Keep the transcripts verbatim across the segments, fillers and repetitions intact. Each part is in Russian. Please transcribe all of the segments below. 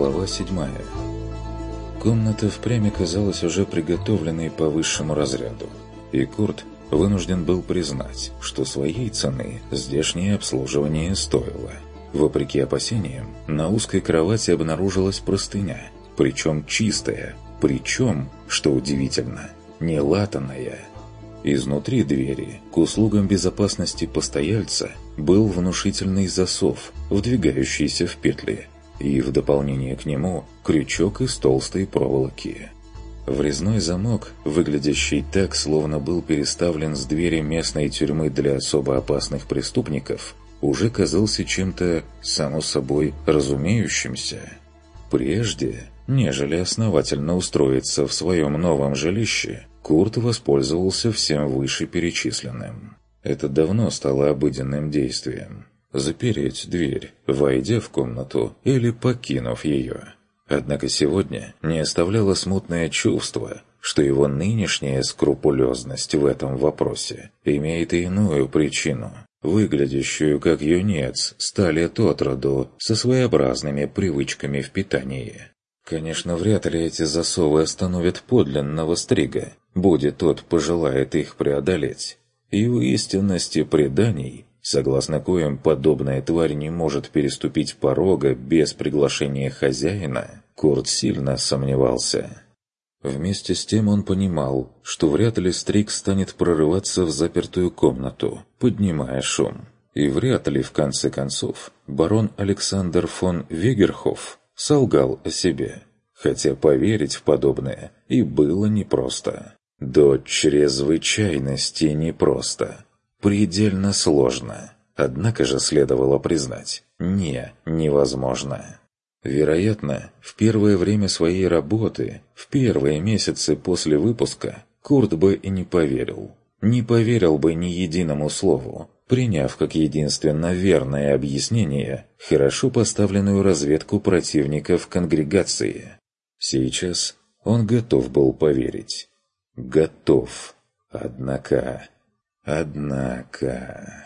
Глава седьмая. Комната впрямь казалась уже приготовленной по высшему разряду, и Курт вынужден был признать, что своей цены здешнее обслуживание стоило. Вопреки опасениям, на узкой кровати обнаружилась простыня, причем чистая, причем, что удивительно, не латаная. Изнутри двери, к услугам безопасности постояльца, был внушительный засов, вдвигающийся в петли, и в дополнение к нему крючок из толстой проволоки. Врезной замок, выглядящий так, словно был переставлен с двери местной тюрьмы для особо опасных преступников, уже казался чем-то, само собой, разумеющимся. Прежде, нежели основательно устроиться в своем новом жилище, Курт воспользовался всем вышеперечисленным. Это давно стало обыденным действием. Запереть дверь, войдя в комнату или покинув ее. Однако сегодня не оставляло смутное чувство, что его нынешняя скрупулезность в этом вопросе имеет иную причину, выглядящую как юнец ста лет от роду со своеобразными привычками в питании. Конечно, вряд ли эти засовы остановят подлинного стрига, будет тот пожелает их преодолеть. И в истинности преданий, согласно коим подобная тварь не может переступить порога без приглашения хозяина, Курт сильно сомневался. Вместе с тем он понимал, что вряд ли Стриг станет прорываться в запертую комнату, поднимая шум. И вряд ли, в конце концов, барон Александр фон Вегерхоф солгал о себе, хотя поверить в подобное и было непросто. До чрезвычайности непросто. Предельно сложно. Однако же следовало признать, не невозможно. Вероятно, в первое время своей работы, в первые месяцы после выпуска, Курт бы и не поверил. Не поверил бы ни единому слову, приняв как единственно верное объяснение хорошо поставленную разведку противников конгрегации. Сейчас он готов был поверить. Готов. Однако... Однако...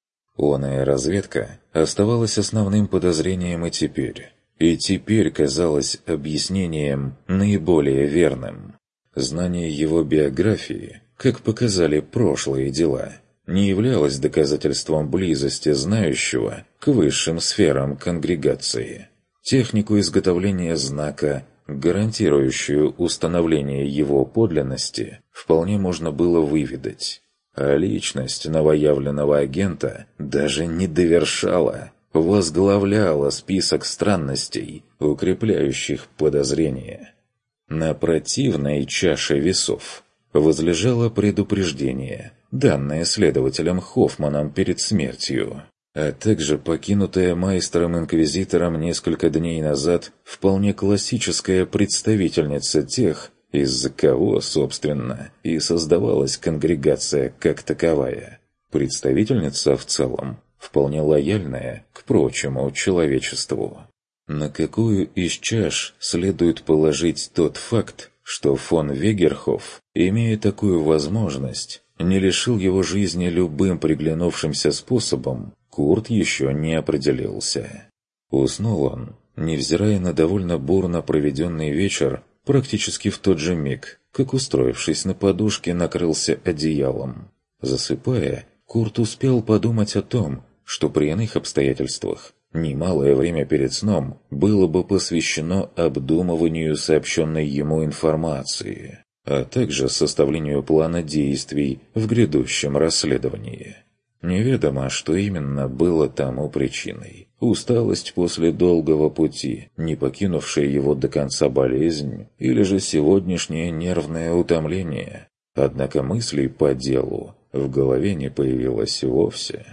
Оная разведка оставалась основным подозрением и теперь. И теперь казалось объяснением наиболее верным. Знание его биографии, как показали прошлые дела, не являлось доказательством близости знающего к высшим сферам конгрегации. Технику изготовления знака, гарантирующую установление его подлинности, вполне можно было выведать. А личность новоявленного агента даже не довершала, возглавляла список странностей, укрепляющих подозрения. На противной чаше весов возлежало предупреждение, данное следователем Хоффманом перед смертью, а также покинутая майстером-инквизитором несколько дней назад вполне классическая представительница тех, из-за кого, собственно, и создавалась конгрегация как таковая. Представительница в целом вполне лояльная к прочему человечеству. На какую из чаш следует положить тот факт, что фон Вегерхоф, имея такую возможность, не лишил его жизни любым приглянувшимся способом, Курт еще не определился. Уснул он, невзирая на довольно бурно проведенный вечер, практически в тот же миг, как, устроившись на подушке, накрылся одеялом. Засыпая, Курт успел подумать о том, что при иных обстоятельствах немалое время перед сном было бы посвящено обдумыванию сообщенной ему информации, а также составлению плана действий в грядущем расследовании. Неведомо, что именно было тому причиной. Усталость после долгого пути, не покинувшая его до конца болезнь, или же сегодняшнее нервное утомление. Однако мыслей по делу в голове не появилось вовсе.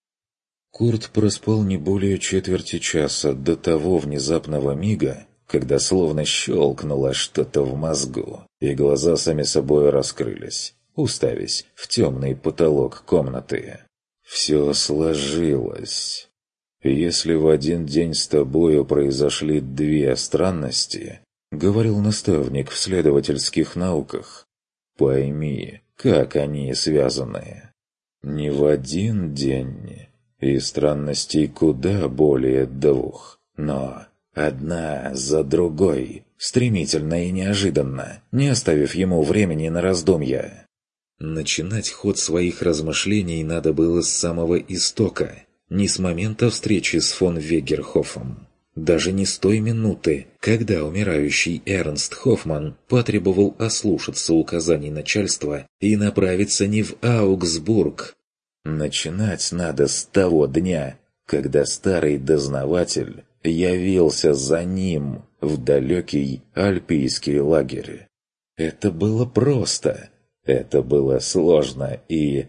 Курт проспал не более четверти часа до того внезапного мига, когда словно щелкнуло что-то в мозгу, и глаза сами собой раскрылись, уставясь в темный потолок комнаты. Все сложилось. Если в один день с тобою произошли две странности, говорил наставник в следовательских науках, пойми, как они связаны. Не в один день, и странностей куда более двух, но Одна за другой, стремительно и неожиданно, не оставив ему времени на раздумья. Начинать ход своих размышлений надо было с самого истока, не с момента встречи с фон Вегерхофом. Даже не с той минуты, когда умирающий Эрнст Хоффман потребовал ослушаться указаний начальства и направиться не в Аугсбург. Начинать надо с того дня, когда старый дознаватель явился за ним в далекий альпийский лагерь. Это было просто, это было сложно и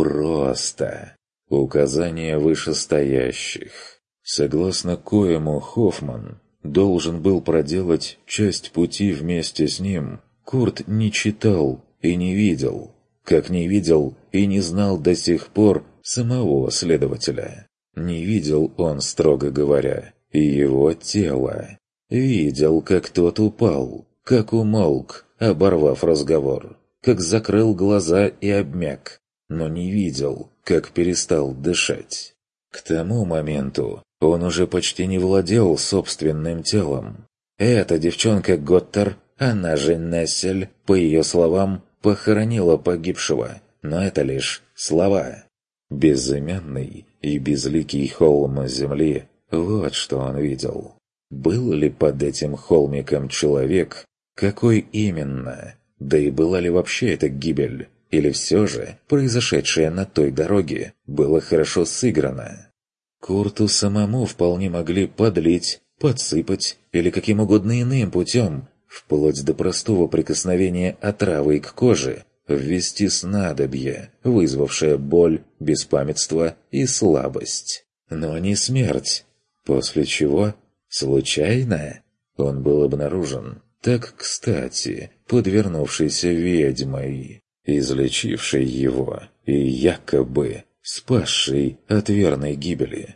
просто. Указания вышестоящих, согласно коему Хоффман должен был проделать часть пути вместе с ним, Курт не читал и не видел, как не видел и не знал до сих пор самого следователя. Не видел он, строго говоря, и его тело. Видел, как тот упал, как умолк, оборвав разговор, как закрыл глаза и обмяк, но не видел, как перестал дышать. К тому моменту он уже почти не владел собственным телом. Эта девчонка Готтер, она же Нессель, по ее словам, похоронила погибшего, но это лишь слова. Безымянный и безликий холм земли — вот что он видел. Был ли под этим холмиком человек? Какой именно? Да и была ли вообще эта гибель? Или все же произошедшее на той дороге было хорошо сыграно? Курту самому вполне могли подлить, подсыпать или каким угодно иным путем, вплоть до простого прикосновения отравой к коже, ввести снадобье, вызвавшее боль, беспамятство и слабость. Но не смерть. После чего, случайно, он был обнаружен, так кстати, подвернувшейся ведьмой, излечившей его и якобы спасшей от верной гибели.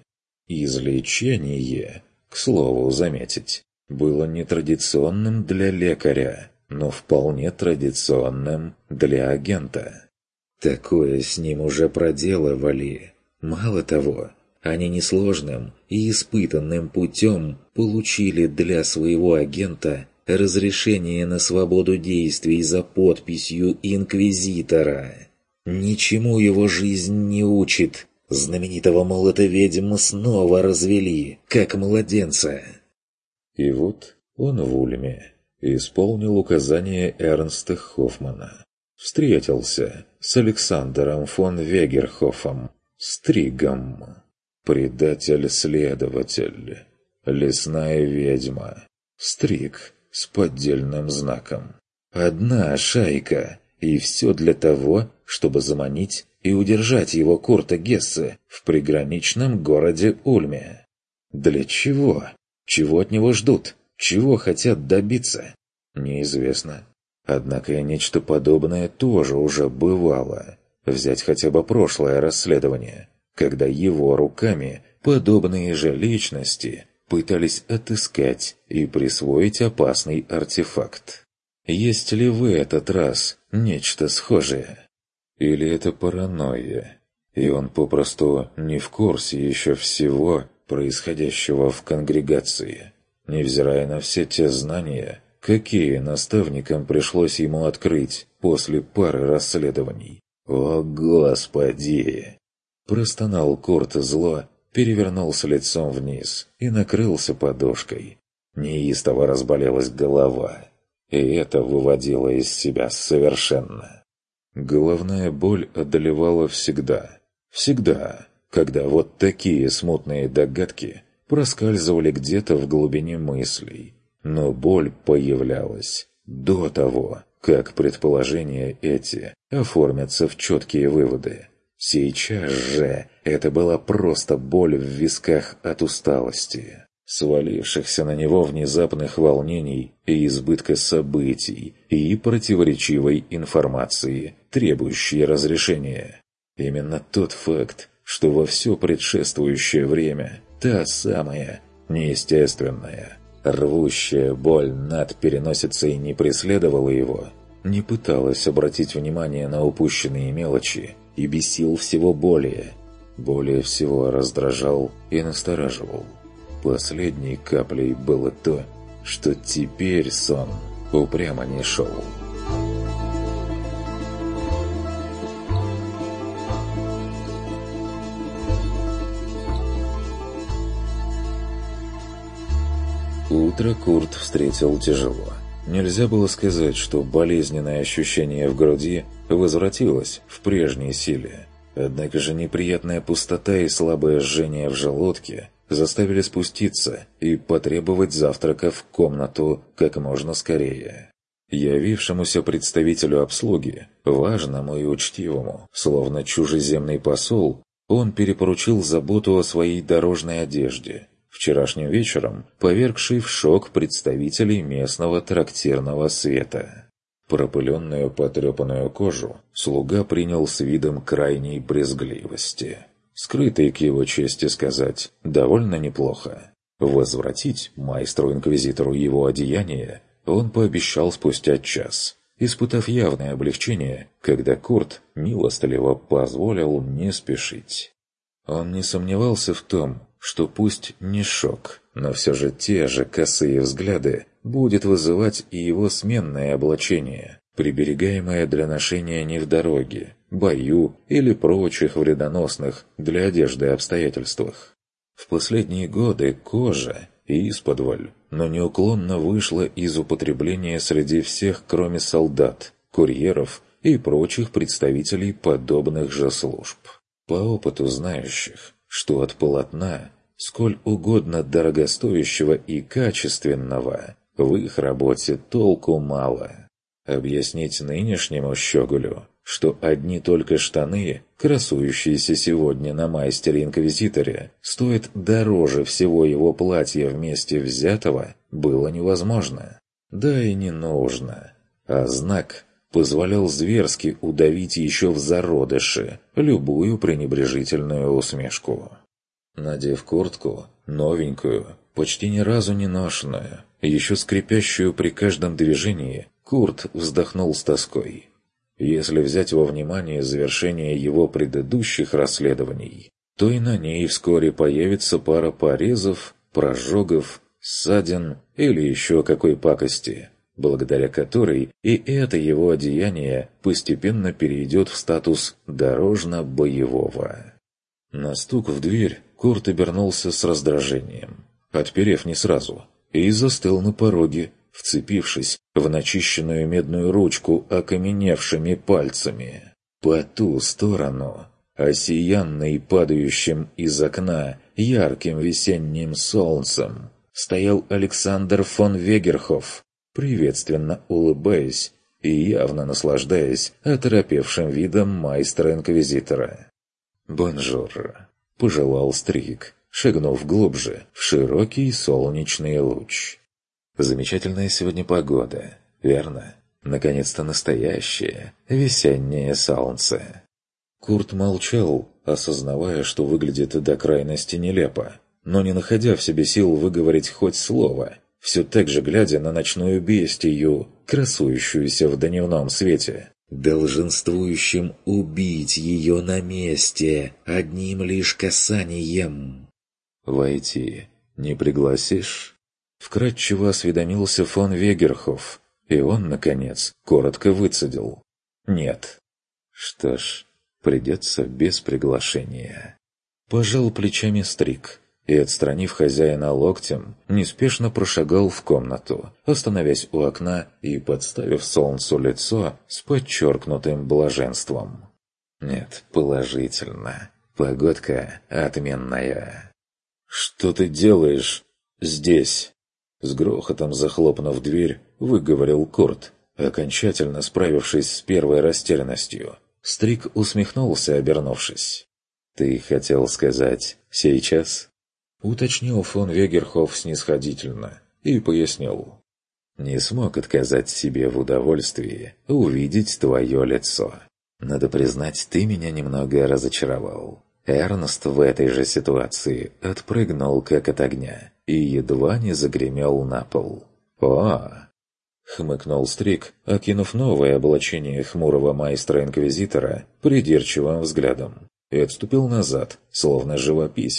Излечение, к слову заметить, было нетрадиционным для лекаря, но вполне традиционным для агента. Такое с ним уже проделывали. Мало того, они несложным и испытанным путем получили для своего агента разрешение на свободу действий за подписью инквизитора. Ничему его жизнь не учит. Знаменитого молота ведьм снова развели, как младенца. И вот он в Ульме исполнил указание Эрнста Хоффмана. Встретился с Александром фон Вегерхофом, Стригом. Предатель-следователь, лесная ведьма, Стриг с поддельным знаком. Одна шайка, и все для того, чтобы заманить и удержать его Курта Гессе в приграничном городе Ульме. Для чего? Чего от него ждут? Чего хотят добиться? Неизвестно. Однако и нечто подобное тоже уже бывало. Взять хотя бы прошлое расследование, когда его руками подобные же личности пытались отыскать и присвоить опасный артефакт. Есть ли в этот раз нечто схожее? Или это паранойя, и он попросту не в курсе еще всего происходящего в конгрегации, невзирая на все те знания, какие наставникам пришлось ему открыть после пары расследований. «О, Господи!» Простонал Курт зло, перевернулся лицом вниз и накрылся подушкой. Неистово разболелась голова, и это выводило из себя совершенно. Головная боль одолевала всегда. Всегда, когда вот такие смутные догадки проскальзывали где-то в глубине мыслей. Но боль появлялась до того, как предположения эти оформятся в четкие выводы. Сейчас же это была просто боль в висках от усталости, свалившихся на него внезапных волнений и избытка событий и противоречивой информации, требующей разрешения. Именно тот факт, что во все предшествующее время та самая неестественная, рвущая боль над переносицей не преследовала его, не пыталась обратить внимание на упущенные мелочи и бесил всего более, более всего раздражал и настораживал. Последней каплей было то, что теперь сон упрямо не шел. Утро Курт встретил тяжело. Нельзя было сказать, что болезненное ощущение в груди возвратилось в прежней силе. Однако же неприятная пустота и слабое жжение в желудке заставили спуститься и потребовать завтрака в комнату как можно скорее. Явившемуся представителю обслуги, важному и учтивому, словно чужеземный посол, он перепоручил заботу о своей дорожной одежде, вчерашним вечером повергший в шок представителей местного трактирного света. Пропыленную потрепанную кожу слуга принял с видом крайней брезгливости. Скрытый, к его чести сказать, довольно неплохо. Возвратить майстру-инквизитору его одеяние он пообещал спустя час, испытав явное облегчение, когда Курт милостливо позволил не спешить. Он не сомневался в том, что пусть не шок, но все же те же косые взгляды будет вызывать и его сменное облачение, приберегаемое для ношения не в дороге, бою или прочих вредоносных для одежды обстоятельствах. В последние годы кожа исподволь, но неуклонно вышла из употребления среди всех, кроме солдат, курьеров и прочих представителей подобных же служб. По опыту знающих, что от полотна, сколь угодно дорогостоящего и качественного, в их работе толку мало. Объяснить нынешнему щеголю, что одни только штаны, красующиеся сегодня на майстере-инквизиторе, стоят дороже всего его платья вместе взятого, было невозможно. Да и не нужно. А знак позволял зверски удавить еще в зародыше любую пренебрежительную усмешку. Надев куртку, новенькую, почти ни разу не ношенную, еще скрипящую при каждом движении, Курт вздохнул с тоской. Если взять во внимание завершение его предыдущих расследований, то и на ней вскоре появится пара порезов, прожогов, ссадин или еще какой пакости, благодаря которой и это его одеяние постепенно перейдет в статус дорожно-боевого. На стук в дверь Курт обернулся с раздражением, отперев не сразу, и застыл на пороге, вцепившись в начищенную медную ручку окаменевшими пальцами. По ту сторону, осиянный падающим из окна ярким весенним солнцем, стоял Александр фон Вегерхоф, приветственно улыбаясь и явно наслаждаясь оторопевшим видом майстра-инквизитора. «Бонжур», — пожелал Стриг, шагнув глубже в широкий солнечный луч. «Замечательная сегодня погода, верно? Наконец-то настоящее весеннее солнце». Курт молчал, осознавая, что выглядит до крайности нелепо, но не находя в себе сил выговорить хоть слово, все так же глядя на ночную бестию, красующуюся в дневном свете, долженствующим убить ее на месте одним лишь касанием. «Войти не пригласишь?» Вкратчиво осведомился фон Вегерхоф, и он, наконец, коротко выцедил: «Нет». «Что ж, придется без приглашения». Пожал плечами Стриг и, отстранив хозяина локтем, неспешно прошагал в комнату, остановясь у окна и подставив солнцу лицо с подчеркнутым блаженством. «Нет, положительно. Погодка отменная». «Что ты делаешь здесь?» С грохотом захлопнув дверь, выговорил Курт, окончательно справившись с первой растерянностью. Стриг усмехнулся, обернувшись. «Ты хотел сказать «сейчас»?» Уточнил фон Вегерхоф снисходительно и пояснил. «Не смог отказать себе в удовольствии увидеть твое лицо. Надо признать, ты меня немного разочаровал. Эрнст в этой же ситуации отпрыгнул как от огня и едва не загремел на пол. «О!» — хмыкнул Стриг, окинув новое облачение хмурого майстра-инквизитора придирчивым взглядом, и отступил назад, словно живописец,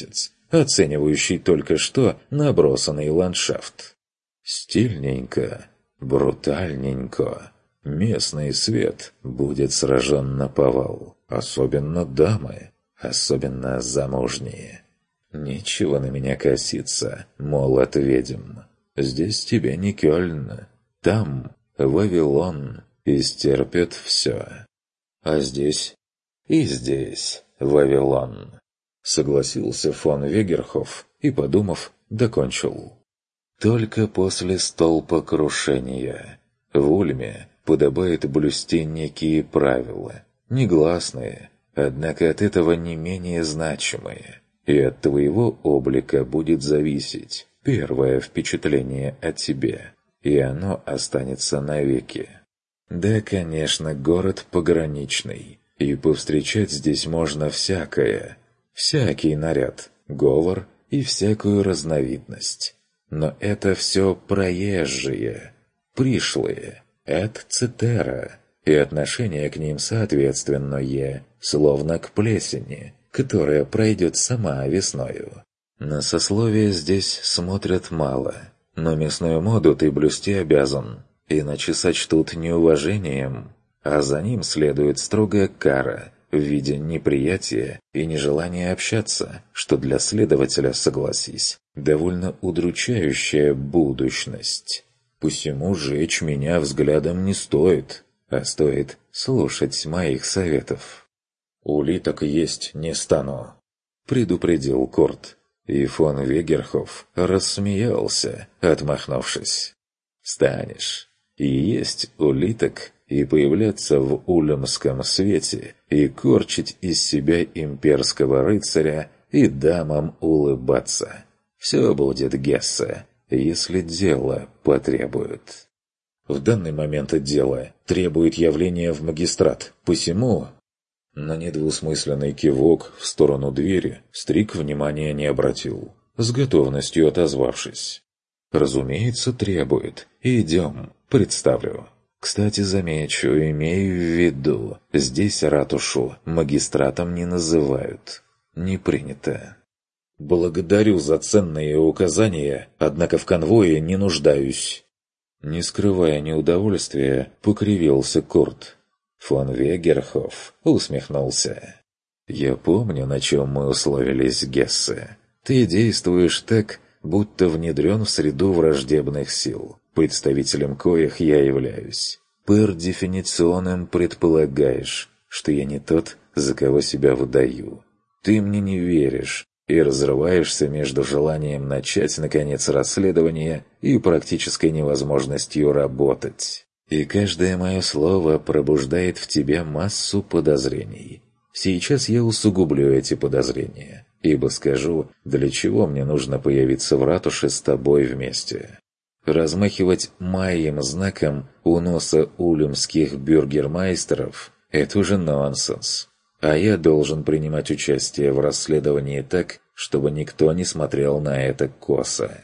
оценивающий только что набросанный ландшафт. Стильненько, брутальненько. Местный свет будет сражен наповал. Особенно дамы, особенно замужние. Нечего на меня коситься, молот ведьм. Здесь тебе не Кёльн, там Вавилон истерпит все. А здесь? И здесь Вавилон. Согласился фон Вегерхоф и, подумав, докончил. Только после столпокрушения в Ульме подобает блюсти некие правила, негласные, однако от этого не менее значимые, и от твоего облика будет зависеть первое впечатление о тебе, и оно останется навеки. Да, конечно, город пограничный, и повстречать здесь можно всякое, всякий наряд, говор и всякую разновидность. Но это все проезжие, пришлые, эт цетера, и отношение к ним соответственное, словно к плесени, которая пройдет сама весною. На сословие здесь смотрят мало, но местную моду ты блюсти обязан, иначе сочтут неуважением, а за ним следует строгая кара в виде неприятия и нежелания общаться, что для следователя, согласись, довольно удручающая будущность. Посему жечь меня взглядом не стоит, а стоит слушать моих советов. «Улиток есть не стану», — предупредил Курт, и фон Вегерхоф рассмеялся, отмахнувшись. «Станешь. И есть улиток, и появляться в ульмском свете, и корчить из себя имперского рыцаря, и дамам улыбаться. Все будет, Гессе, если дело потребует». В данный момент дело требует явления в магистрат, посему... На недвусмысленный кивок в сторону двери Стрик внимания не обратил, с готовностью отозвавшись. «Разумеется, требует. Идем, представлю. Кстати, замечу, имею в виду, здесь ратушу магистратом не называют. Не принято». «Благодарю за ценные указания, однако в конвое не нуждаюсь». Не скрывая неудовольствия, покривился Курт. Фон Вегерхоф усмехнулся. «Я помню, на чем мы условились, Гессе. Ты действуешь так, будто внедрен в среду враждебных сил, представителем коих я являюсь. Пэр дефиниционным предполагаешь, что я не тот, за кого себя выдаю. Ты мне не веришь и разрываешься между желанием начать, наконец, расследование и практической невозможностью работать. И каждое мое слово пробуждает в тебе массу подозрений. Сейчас я усугублю эти подозрения, ибо скажу, для чего мне нужно появиться в ратуше с тобой вместе. Размахивать моим знаком у носа ульмских бюргермайстеров – это уже нонсенс. А я должен принимать участие в расследовании так, чтобы никто не смотрел на это косо.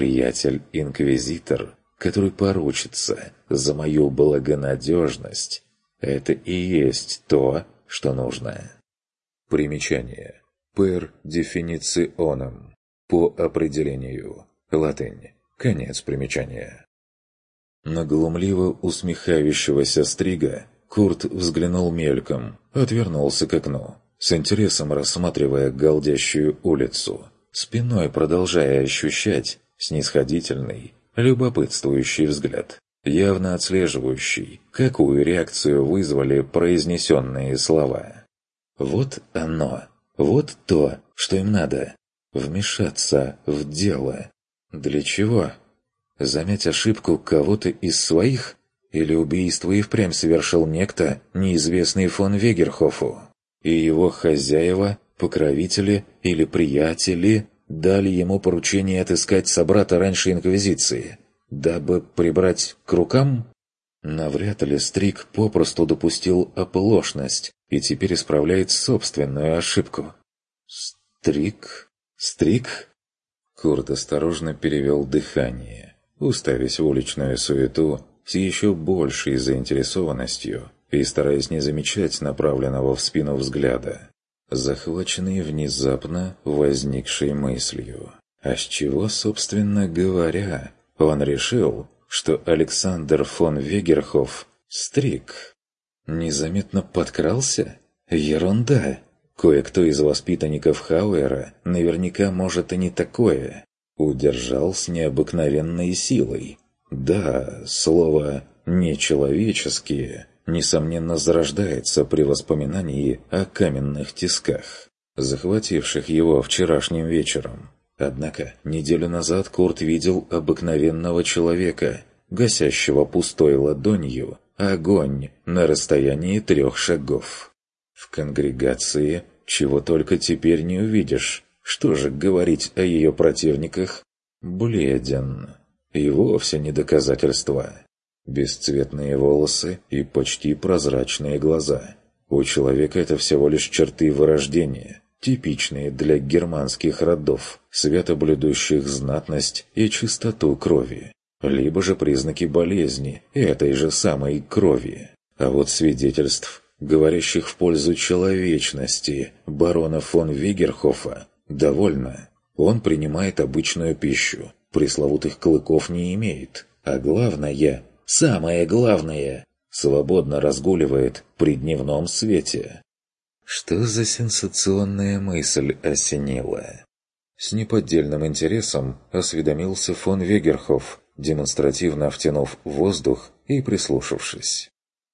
Приятель-инквизитор, который поручится за мою благонадежность, это и есть то, что нужно. Примечание. Per definitionem. По определению. Латынь. Конец примечания. На глумливо усмехающегося Стрига Курт взглянул мельком, отвернулся к окну, с интересом рассматривая галдящую улицу, спиной продолжая ощущать снисходительный, любопытствующий взгляд, явно отслеживающий, какую реакцию вызвали произнесенные слова. Вот оно, вот то, что им надо. Вмешаться в дело. Для чего? Замять ошибку кого-то из своих? Или убийство и впрямь совершил некто, неизвестный фон Вегерхофу? И его хозяева, покровители или приятели дали ему поручение отыскать собрата раньше Инквизиции, дабы прибрать к рукам? Навряд ли Стрик попросту допустил оплошность и теперь исправляет собственную ошибку. Стрик? Стрик? Курт осторожно перевел дыхание, уставясь в уличную суету с еще большей заинтересованностью и стараясь не замечать направленного в спину взгляда. захваченный внезапно возникшей мыслью. А с чего, собственно говоря, он решил, что Александр фон Вегерхоф стриг? Незаметно подкрался? Ерунда! Кое-кто из воспитанников Хауэра наверняка может и не такое. Удержал с необыкновенной силой. Да, слово «нечеловеческие» несомненно зарождается при воспоминании о каменных тисках, захвативших его вчерашним вечером. Однако неделю назад Курт видел обыкновенного человека, гасящего пустой ладонью огонь на расстоянии трех шагов. В конгрегации чего только теперь не увидишь. Что же говорить о ее противниках? Бледен. И вовсе не доказательство. Бесцветные волосы и почти прозрачные глаза. У человека это всего лишь черты вырождения, типичные для германских родов, свято блюдущих знатность и чистоту крови. Либо же признаки болезни этой же самой крови. А вот свидетельств, говорящих в пользу человечности барона фон Вегерхофа, довольно. Он принимает обычную пищу, пресловутых клыков не имеет, а главное, самое главное, свободно разгуливает при дневном свете. Что за сенсационная мысль осенила? С неподдельным интересом осведомился фон Вегерхоф, демонстративно втянув воздух и прислушавшись.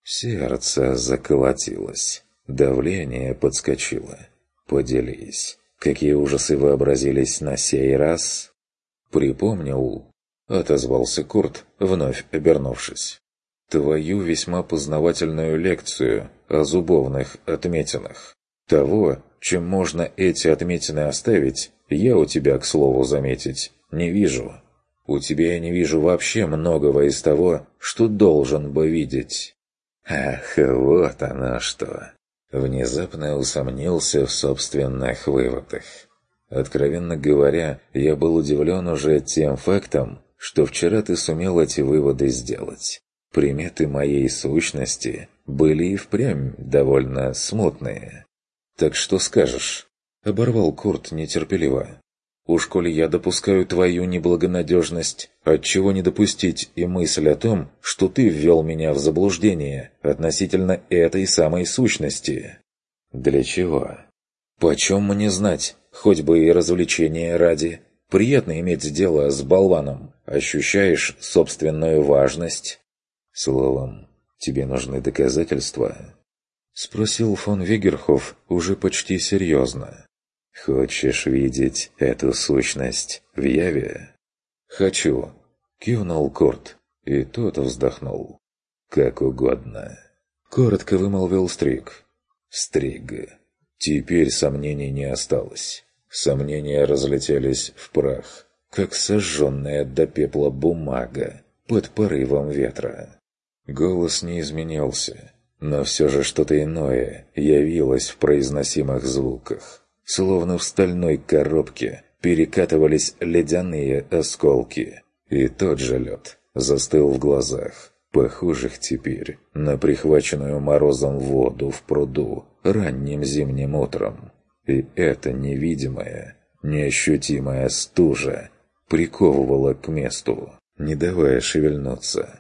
Сердце заколотилось, давление подскочило. Поделись, какие ужасы вообразились на сей раз? Припомнил, отозвался Курт, вновь обернувшись. Твою весьма познавательную лекцию о зубовных отметинах. Того, чем можно эти отметины оставить, я у тебя, к слову заметить, не вижу. У тебя я не вижу вообще многого из того, что должен бы видеть. Ах, вот оно что. Внезапно усомнился в собственных выводах. Откровенно говоря, я был удивлен уже тем фактом, что вчера ты сумел эти выводы сделать. Приметы моей сущности были и впрямь довольно смутные. «Так что скажешь?» — оборвал Курт нетерпеливо. «Уж коли я допускаю твою неблагонадежность, отчего не допустить и мысль о том, что ты ввел меня в заблуждение относительно этой самой сущности?» «Для чего?» «Почем мне знать, хоть бы и развлечения ради? Приятно иметь дело с болваном. Ощущаешь собственную важность?» «Словом, тебе нужны доказательства?» — спросил фон Вегерхоф уже почти серьезно. «Хочешь видеть эту сущность в яве?» «Хочу», — кивнул Курт, и тот вздохнул. «Как угодно», — коротко вымолвил Стриг. «Стриг. Теперь сомнений не осталось. Сомнения разлетелись в прах, как сожженная до пепла бумага под порывом ветра». Голос не изменился, но все же что-то иное явилось в произносимых звуках. Словно в стальной коробке перекатывались ледяные осколки, и тот же лед застыл в глазах, похожих теперь на прихваченную морозом воду в пруду ранним зимним утром. И эта невидимая, неощутимая стужа приковывала к месту, не давая шевельнуться,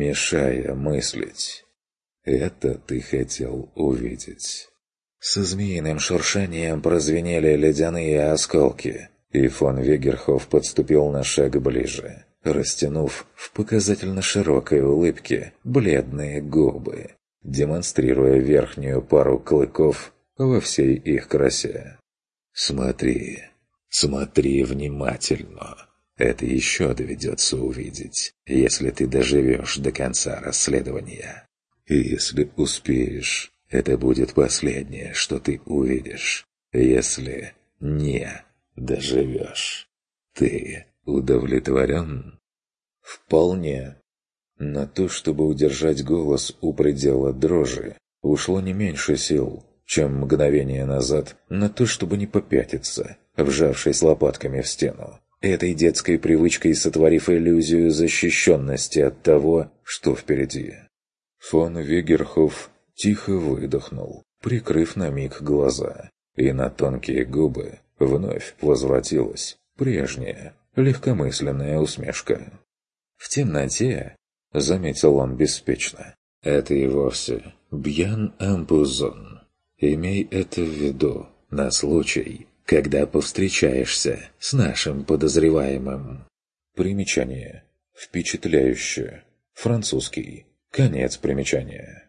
мешая мыслить. «Это ты хотел увидеть». Со змеиным шуршанием прозвенели ледяные осколки, и фон Вегерхоф подступил на шаг ближе, растянув в показательно широкой улыбке бледные губы, демонстрируя верхнюю пару клыков во всей их красе. «Смотри, смотри внимательно. Это еще доведется увидеть, если ты доживешь до конца расследования. И если успеешь, это будет последнее, что ты увидишь. Если не доживешь, ты удовлетворен?» «Вполне». На то, чтобы удержать голос у предела дрожи, ушло не меньше сил, чем мгновение назад на то, чтобы не попятиться, вжавшись лопатками в стену, этой детской привычкой сотворив иллюзию защищенности от того, что впереди. Фон Вегерхоф тихо выдохнул, прикрыв на миг глаза. И на тонкие губы вновь возвратилась прежняя легкомысленная усмешка. «В темноте», — заметил он беспечно, — «это и вовсе бьян ампузон. Имей это в виду на случай, когда повстречаешься с нашим подозреваемым». Примечание. Впечатляюще. Французский. Конец примечания.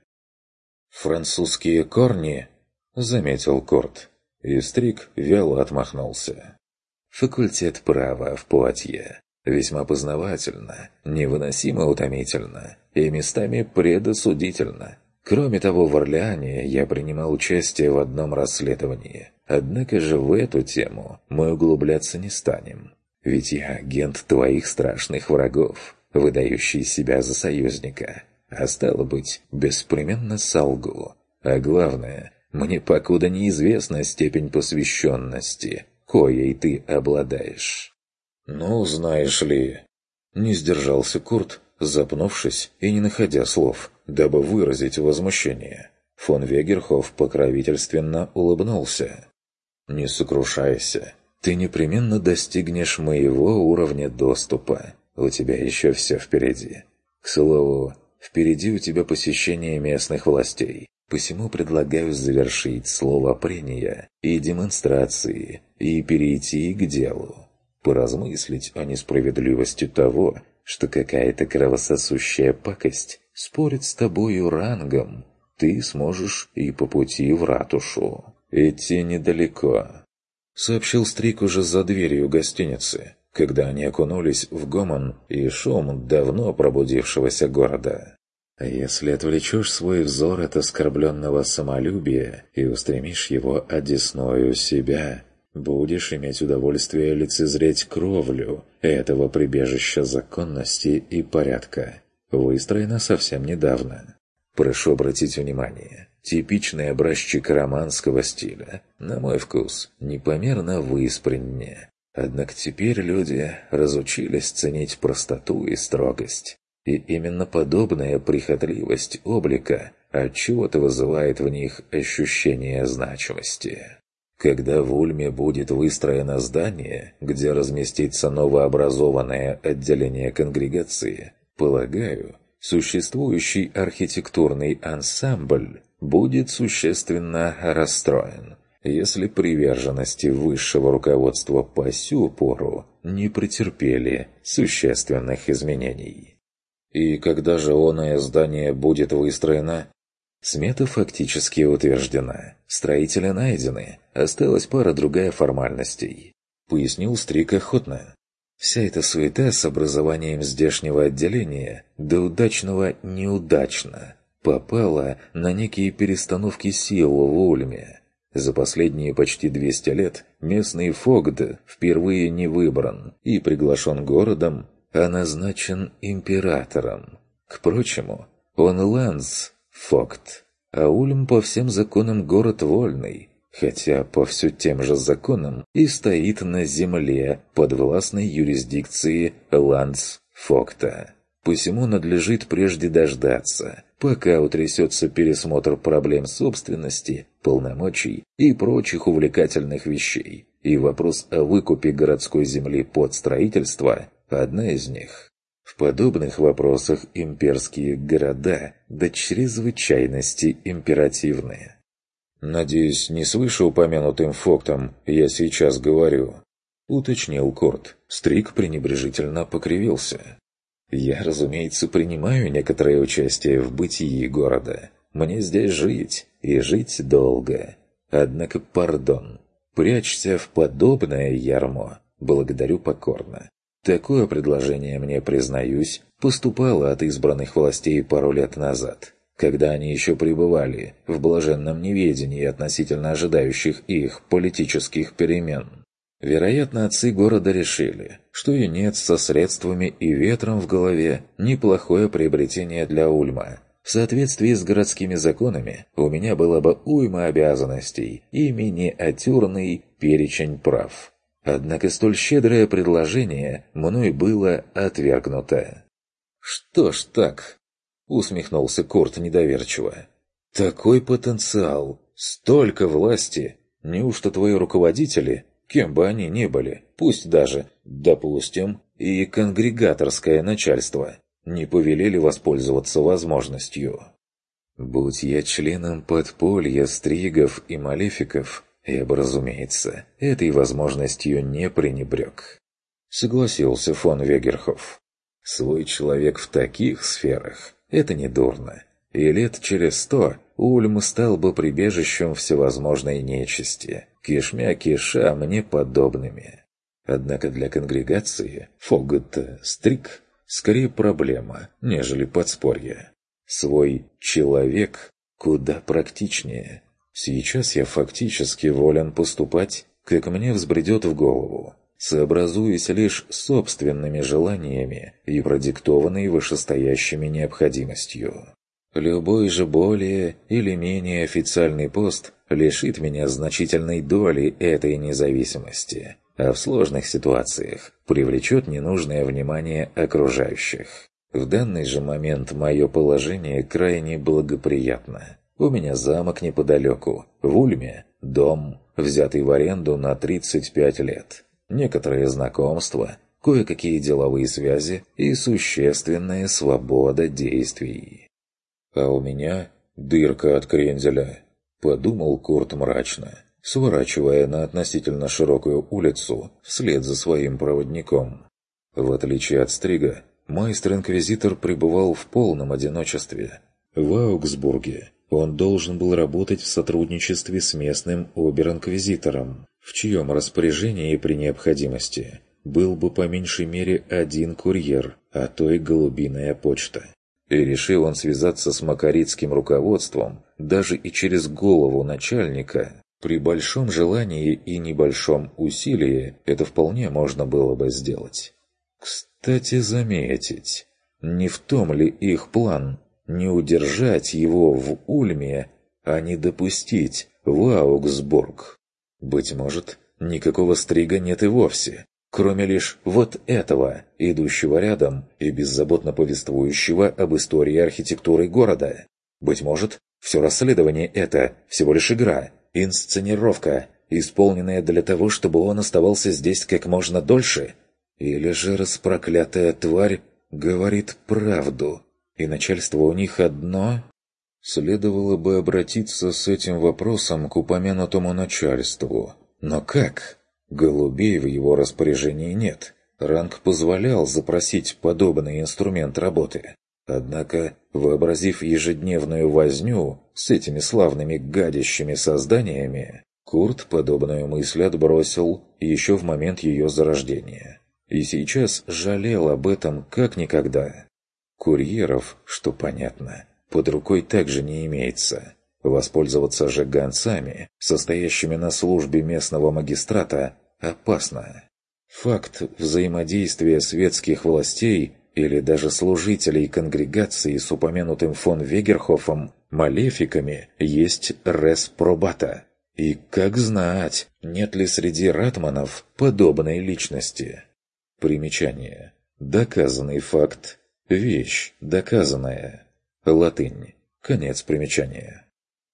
«Французские корни», — заметил Корт, и Стрик вяло отмахнулся. «Факультет права в Пуатье. Весьма познавательно, невыносимо утомительно и местами предосудительно. Кроме того, в Орлеане я принимал участие в одном расследовании. Однако же в эту тему мы углубляться не станем. Ведь я агент твоих страшных врагов, выдающий себя за союзника. А стало быть, беспременно солгу. А главное, мне покуда неизвестна степень посвященности, коей ты обладаешь». «Ну, знаешь ли...» Не сдержался Курт, запнувшись и не находя слов, дабы выразить возмущение. Фон Вегерхоф покровительственно улыбнулся. «Не сокрушайся. Ты непременно достигнешь моего уровня доступа. У тебя еще все впереди. К слову, впереди у тебя посещение местных властей. Посему предлагаю завершить слово прения и демонстрации и перейти к делу. Поразмыслить о несправедливости того, что какая-то кровососущая пакость спорит с тобою рангом. Ты сможешь и по пути в ратушу. Идти недалеко», — сообщил Стрик уже за дверью гостиницы, когда они окунулись в гомон и шум давно пробудившегося города. «Если отвлечешь свой взор от оскорбленного самолюбия и устремишь его одесную себя, будешь иметь удовольствие лицезреть кровлю этого прибежища законности и порядка, выстроено совсем недавно. Прошу обратить внимание, типичный образчик романского стиля, на мой вкус, непомерно выспренне. Однако теперь люди разучились ценить простоту и строгость. И именно подобная прихотливость облика отчего-то вызывает в них ощущение значимости. Когда в Ульме будет выстроено здание, где разместится новообразованное отделение конгрегации, полагаю, существующий архитектурный ансамбль будет существенно расстроен, если приверженности высшего руководства по сю пору не претерпели существенных изменений. И когда же оное здание будет выстроено? Смета фактически утверждена, строители найдены, осталась пара-другая формальностей, пояснил Стрик охотно. Вся эта суета с образованием здешнего отделения до удачного неудачно попала на некие перестановки сил в Ульме. За последние почти двести лет местный фогд впервые не выбран и приглашен городом, а назначен императором. К прочему, он ландсфогд, а Ульм по всем законам город вольный, хотя по все тем же законам и стоит на земле подвластной юрисдикции ландсфогда. Посему надлежит прежде дождаться, пока утрясется пересмотр проблем собственности, полномочий и прочих увлекательных вещей, и вопрос о выкупе городской земли под строительство – одна из них. В подобных вопросах имперские города до чрезвычайности императивны. «Надеюсь, не с вышеупомянутым фактом я сейчас говорю», — уточнил Корт. Стрик пренебрежительно покривился. «Я, разумеется, принимаю некоторое участие в бытии города. Мне здесь жить, и жить долго. Однако, пардон, прячься в подобное ярмо. Благодарю покорно. Такое предложение мне, признаюсь, поступало от избранных властей пару лет назад, когда они еще пребывали в блаженном неведении относительно ожидающих их политических перемен. Вероятно, отцы города решили, что юнец со средствами и ветром в голове – неплохое приобретение для Ульма. В соответствии с городскими законами у меня было бы уйма обязанностей и миниатюрный перечень прав. Однако столь щедрое предложение мной было отвергнуто. «Что ж так?» — усмехнулся Корт недоверчиво. «Такой потенциал, столько власти. Неужто твои руководители, кем бы они ни были, пусть даже, допустим, и конгрегаторское начальство, не повелели воспользоваться возможностью? Будь я членом подполья стригов и малефиков, я бы, разумеется, этой возможностью не пренебрег. Согласился фон Вегерхоф. Свой человек в таких сферах – это не дурно. И лет через сто Ульм стал бы прибежищем всевозможной нечисти, кишмя киша мне подобными. Однако для конгрегации Фогт Стриг скорее проблема, нежели подспорье. Свой «человек» куда практичнее. Сейчас я фактически волен поступать, как мне взбредет в голову, сообразуясь лишь собственными желаниями и продиктованной вышестоящими необходимостью. Любой же более или менее официальный пост лишит меня значительной доли этой независимости, а в сложных ситуациях привлечет ненужное внимание окружающих. В данный же момент мое положение крайне благоприятно. У меня замок неподалеку, в Ульме, дом, взятый в аренду на тридцать пять лет, некоторые знакомства, кое-какие деловые связи и существенная свобода действий. «А у меня дырка от кренделя», — подумал Курт мрачно, сворачивая на относительно широкую улицу вслед за своим проводником. В отличие от Стрига, майстер-инквизитор пребывал в полном одиночестве. В Аугсбурге он должен был работать в сотрудничестве с местным обер-инквизитором, в чьем распоряжении при необходимости был бы по меньшей мере один курьер, а то и голубиная почта. И решил он связаться с макаритским руководством, даже и через голову начальника. При большом желании и небольшом усилии это вполне можно было бы сделать. Кстати, заметить, не в том ли их план не удержать его в Ульме, а не допустить в Аугсбург? Быть может, никакого Стрига нет и вовсе, кроме лишь вот этого, идущего рядом и беззаботно повествующего об истории архитектуры города. Быть может, все расследование это всего лишь игра, инсценировка, исполненная для того, чтобы он оставался здесь как можно дольше. Или же распроклятая тварь говорит правду, и начальство у них одно? Следовало бы обратиться с этим вопросом к упомянутому начальству. Но как? Голубей в его распоряжении нет. Ранг позволял запросить подобный инструмент работы. Однако, вообразив ежедневную возню с этими славными гадящими созданиями, Курт подобную мысль отбросил еще в момент ее зарождения. И сейчас жалел об этом как никогда. Курьеров, что понятно, под рукой также не имеется. Воспользоваться же гонцами, состоящими на службе местного магистрата, опасно. Факт взаимодействия светских властей или даже служителей конгрегации с упомянутым фон Вегерхофом малефиками есть рес пробата. И как знать, нет ли среди ратманов подобной личности. Примечание. Доказанный факт. Вещь доказанная. Латынь. Конец примечания.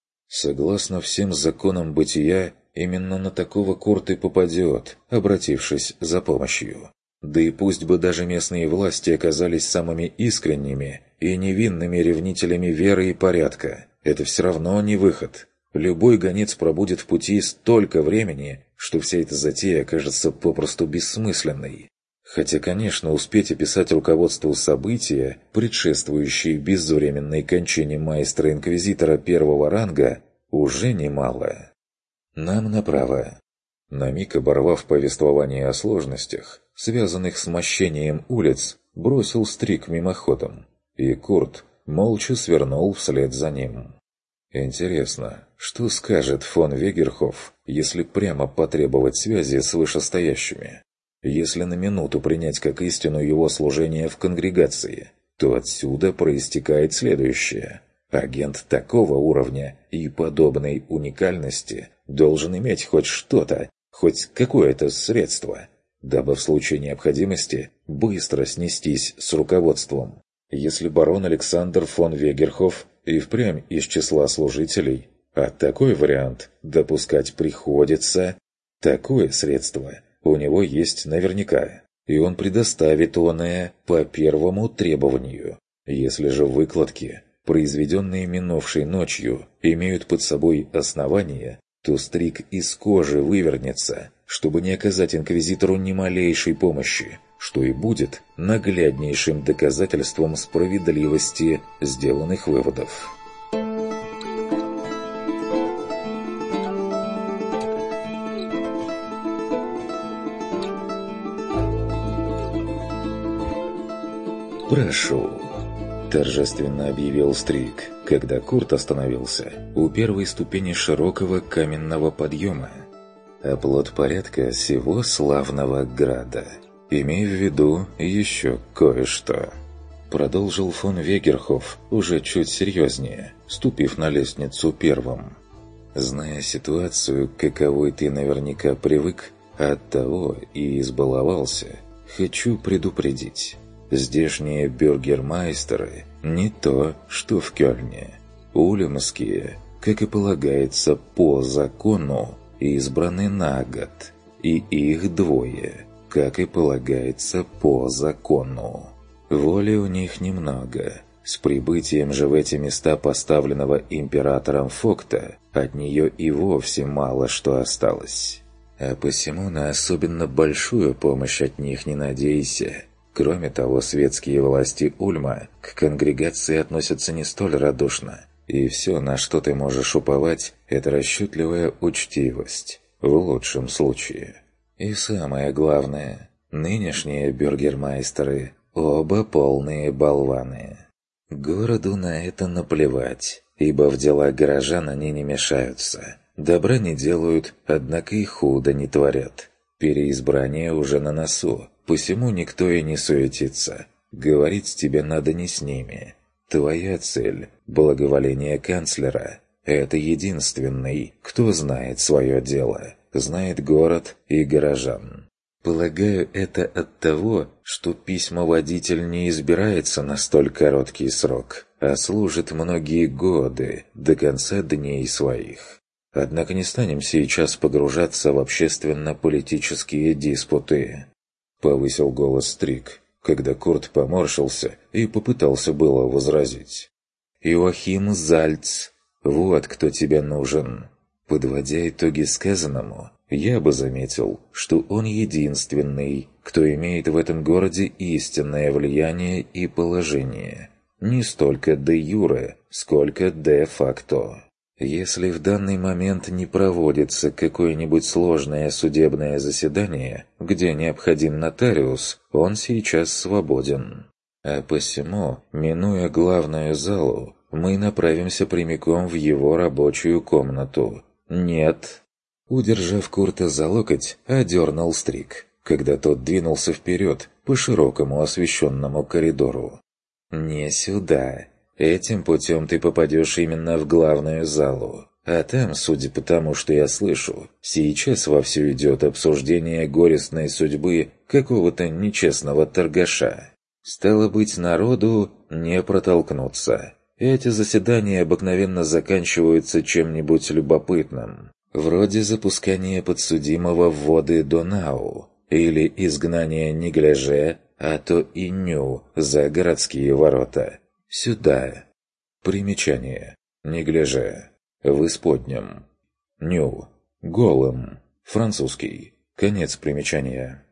Согласно всем законам бытия, именно на такого Курт и попадет, обратившись за помощью. Да и пусть бы даже местные власти оказались самыми искренними и невинными ревнителями веры и порядка, это все равно не выход. Любой гонец пробудет в пути столько времени, что вся эта затея окажется попросту бессмысленной. Хотя, конечно, успеть описать руководству события, предшествующие безвременной кончине майстра-инквизитора первого ранга, уже немало. Нам направо. На миг оборвав повествование о сложностях, связанных с мощением улиц, бросил Стриг мимоходом, и Курт молча свернул вслед за ним. Интересно, что скажет фон Вегерхоф, если прямо потребовать связи с вышестоящими? Если на минуту принять как истину его служение в конгрегации, то отсюда проистекает следующее. Агент такого уровня и подобной уникальности должен иметь хоть что-то, хоть какое-то средство, дабы в случае необходимости быстро снестись с руководством. Если барон Александр фон Вегерхоф и впрямь из числа служителей, А такой вариант допускать приходится. Такое средство у него есть наверняка, и он предоставит оное по первому требованию. Если же выкладки, произведенные минувшей ночью, имеют под собой основания, то Стрик из кожи вывернется, чтобы не оказать инквизитору ни малейшей помощи, что и будет нагляднейшим доказательством справедливости сделанных выводов. «Прошу», – торжественно объявил Стрик, когда Курт остановился у первой ступени широкого каменного подъема. «Оплот порядка сего славного града. Имей в виду еще кое-что», – продолжил фон Вегерхоф уже чуть серьезнее, ступив на лестницу первым. «Зная ситуацию, каковой ты наверняка привык, оттого и избаловался, хочу предупредить». Здешние бюргермайстеры не то, что в Кёльне. Ульмские, как и полагается по закону, избраны на год, и их двое, как и полагается по закону. Воли у них немного. С прибытием же в эти места поставленного императором Фокта от нее и вовсе мало что осталось. А посему на особенно большую помощь от них не надейся. Кроме того, светские власти Ульма к конгрегации относятся не столь радушно, и все, на что ты можешь уповать, это расчетливая учтивость, в лучшем случае. И самое главное, нынешние бюргермайстеры оба полные болваны. Городу на это наплевать, ибо в дела горожан они не мешаются. Добра не делают, однако и худо не творят. Переизбрание уже на носу. Посему никто и не суетится. Говорить тебе надо не с ними. Твоя цель – благоволение канцлера. Это единственный, кто знает свое дело, знает город и горожан. Полагаю, это от того, что письмоводитель не избирается на столь короткий срок, а служит многие годы до конца дней своих. Однако не станем сейчас погружаться в общественно-политические диспуты. Повысил голос Стрик, когда Курт поморщился и попытался было возразить. «Иоахим Зальц, вот кто тебе нужен». Подводя итоги сказанному, я бы заметил, что он единственный, кто имеет в этом городе истинное влияние и положение. Не столько де юре, сколько де факто. Если в данный момент не проводится какое-нибудь сложное судебное заседание, где необходим нотариус, он сейчас свободен. А посему, минуя главную залу, мы направимся прямиком в его рабочую комнату. Нет. Удержав Курта за локоть, одернул Стрик, когда тот двинулся вперед по широкому освещенному коридору. Не сюда. Этим путем ты попадешь именно в главную залу. А там, судя по тому, что я слышу, сейчас вовсю идет обсуждение горестной судьбы какого-то нечестного торгаша. Стало быть, народу не протолкнуться. Эти заседания обыкновенно заканчиваются чем-нибудь любопытным, вроде запускания подсудимого в воды Донау или изгнания негляже, а то и ню за городские ворота. Сюда. Примечание. Негляже. В исподнем. Ню. Голым. Французский. Конец примечания.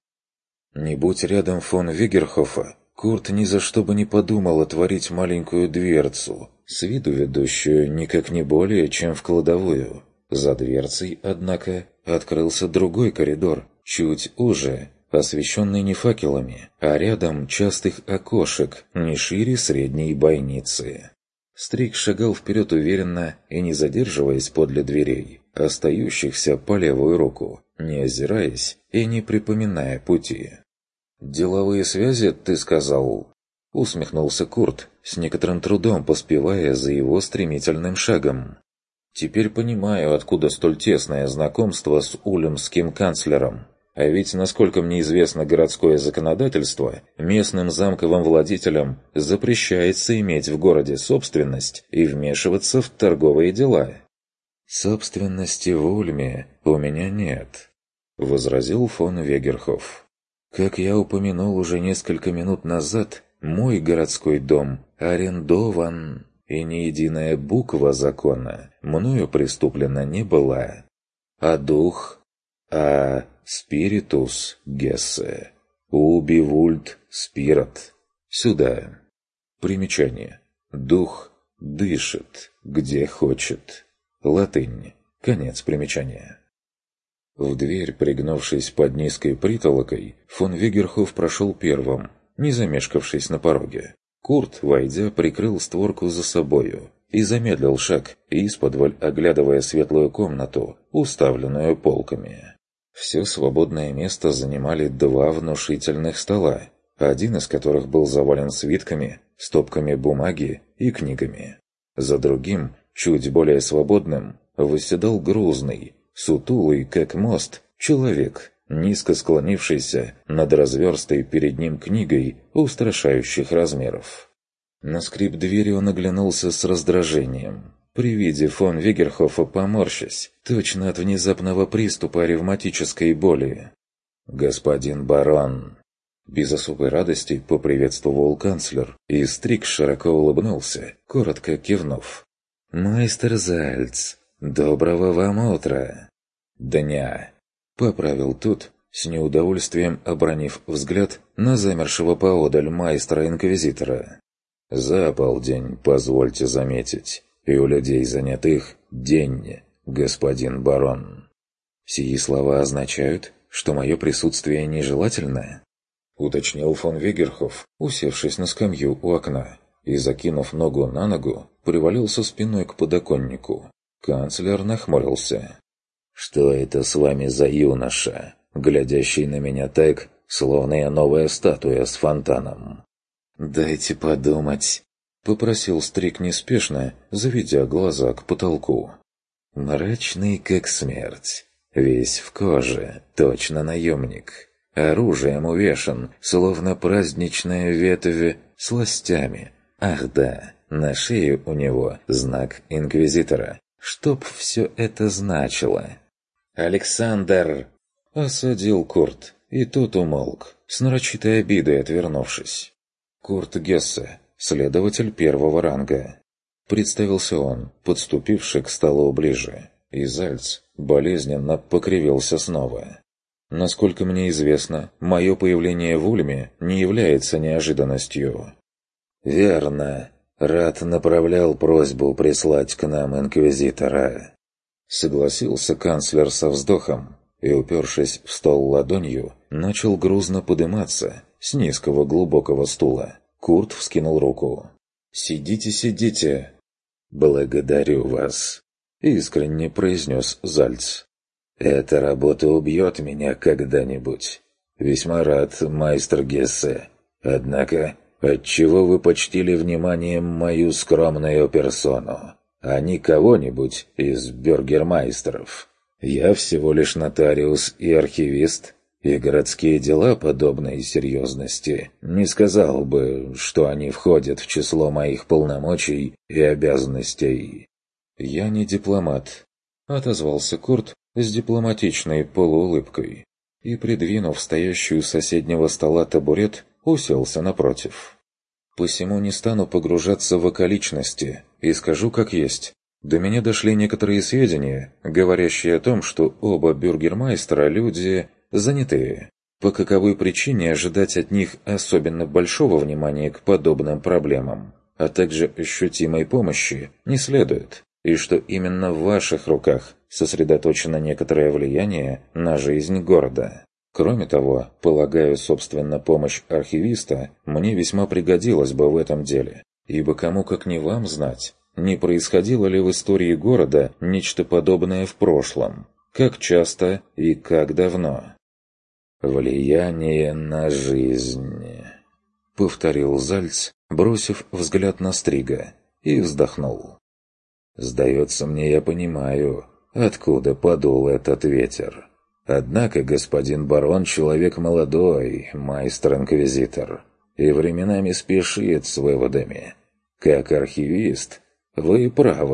Не будь рядом фон Вегерхофа, Курт ни за что бы не подумал отворить маленькую дверцу, с виду ведущую никак не более, чем в кладовую. За дверцей, однако, открылся другой коридор, чуть уже, освещенный не факелами, а рядом частых окошек, не шире средней бойницы. Стрик шагал вперед уверенно и не задерживаясь подле дверей, остающихся по левую руку, не озираясь и не припоминая пути. «Деловые связи, ты сказал?» — усмехнулся Курт, с некоторым трудом поспевая за его стремительным шагом. «Теперь понимаю, откуда столь тесное знакомство с ульмским канцлером. А ведь, насколько мне известно городское законодательство, местным замковым владетелям запрещается иметь в городе собственность и вмешиваться в торговые дела». «Собственности в Ульме у меня нет», — возразил фон Вегерхоф. «Как я упомянул уже несколько минут назад, мой городской дом арендован, и ни единая буква закона мною преступлена не была. А дух, а спиритус гессе, уби вульт спират. Сюда». Примечание. Дух дышит, где хочет. Латынь. Конец примечания. В дверь, пригнувшись под низкой притолокой, фон Вегерхоф прошел первым, не замешкавшись на пороге. Курт, войдя, прикрыл створку за собою и замедлил шаг, исподволь оглядывая светлую комнату, уставленную полками. Все свободное место занимали два внушительных стола, один из которых был завален свитками, стопками бумаги и книгами. За другим, чуть более свободным, восседал грузный, сутулый, как мост, человек, низко склонившийся над разверстой перед ним книгой устрашающих размеров. На скрип двери он оглянулся с раздражением. При виде фон Вегерхофа поморщась, точно от внезапного приступа ревматической боли. «Господин барон!» Без особой радости поприветствовал канцлер, и Стрик широко улыбнулся, коротко кивнув. «Майстер Зальц, доброго вам утра!» «Дня!» — поправил тот, с неудовольствием обронив взгляд на замершего поодаль майстра-инквизитора. «За полдень, позвольте заметить, и у людей занятых день, господин барон». «Сии слова означают, что мое присутствие нежелательно?» — уточнил фон Вегерхоф, усевшись на скамью у окна, и, закинув ногу на ногу, привалился спиной к подоконнику. Канцлер нахмурился. «Что это с вами за юноша, глядящий на меня так, словно я новая статуя с фонтаном?» «Дайте подумать», — попросил Стрик неспешно, заведя глаза к потолку. «Мрачный, как смерть, весь в коже, точно наемник. Оружием увешан, словно праздничная ветвь сластями. Ах да, на шее у него знак инквизитора. Чтоб все это значило». «Александр!» — осадил Курт, и тот умолк, с нарочитой обидой отвернувшись. «Курт Гессе, следователь первого ранга». Представился он, подступивший к столу ближе, и Зальц болезненно покривился снова. «Насколько мне известно, мое появление в Ульме не является неожиданностью». «Верно. Рад направлял просьбу прислать к нам инквизитора». Согласился канцлер со вздохом и, упершись в стол ладонью, начал грузно подыматься с низкого глубокого стула. Курт вскинул руку. «Сидите, сидите!» «Благодарю вас», — искренне произнес Зальц. «Эта работа убьет меня когда-нибудь. Весьма рад, майстер Гессе. Однако, отчего вы почтили вниманием мою скромную персону, а не кого-нибудь из бюргермайстеров? Я всего лишь нотариус и архивист, и городские дела подобной серьезности не сказал бы, что они входят в число моих полномочий и обязанностей». «Я не дипломат», — отозвался Курт с дипломатичной полуулыбкой и, придвинув стоящую с соседнего стола табурет, уселся напротив. «Посему не стану погружаться в околичности и скажу как есть. До меня дошли некоторые сведения, говорящие о том, что оба бюргермайстера люди занятые. По каковой причине ожидать от них особенно большого внимания к подобным проблемам, а также ощутимой помощи, не следует, и что именно в ваших руках сосредоточено некоторое влияние на жизнь города. Кроме того, полагаю, собственно, помощь архивиста мне весьма пригодилась бы в этом деле, ибо кому как не вам знать, не происходило ли в истории города нечто подобное в прошлом, как часто и как давно». «Влияние на жизнь», — повторил Зальц, бросив взгляд на Стрига, и вздохнул. «Сдается мне, я понимаю, откуда подул этот ветер. Однако господин барон человек молодой, майстер-инквизитор, и временами спешит с выводами. Как архивист, вы правы,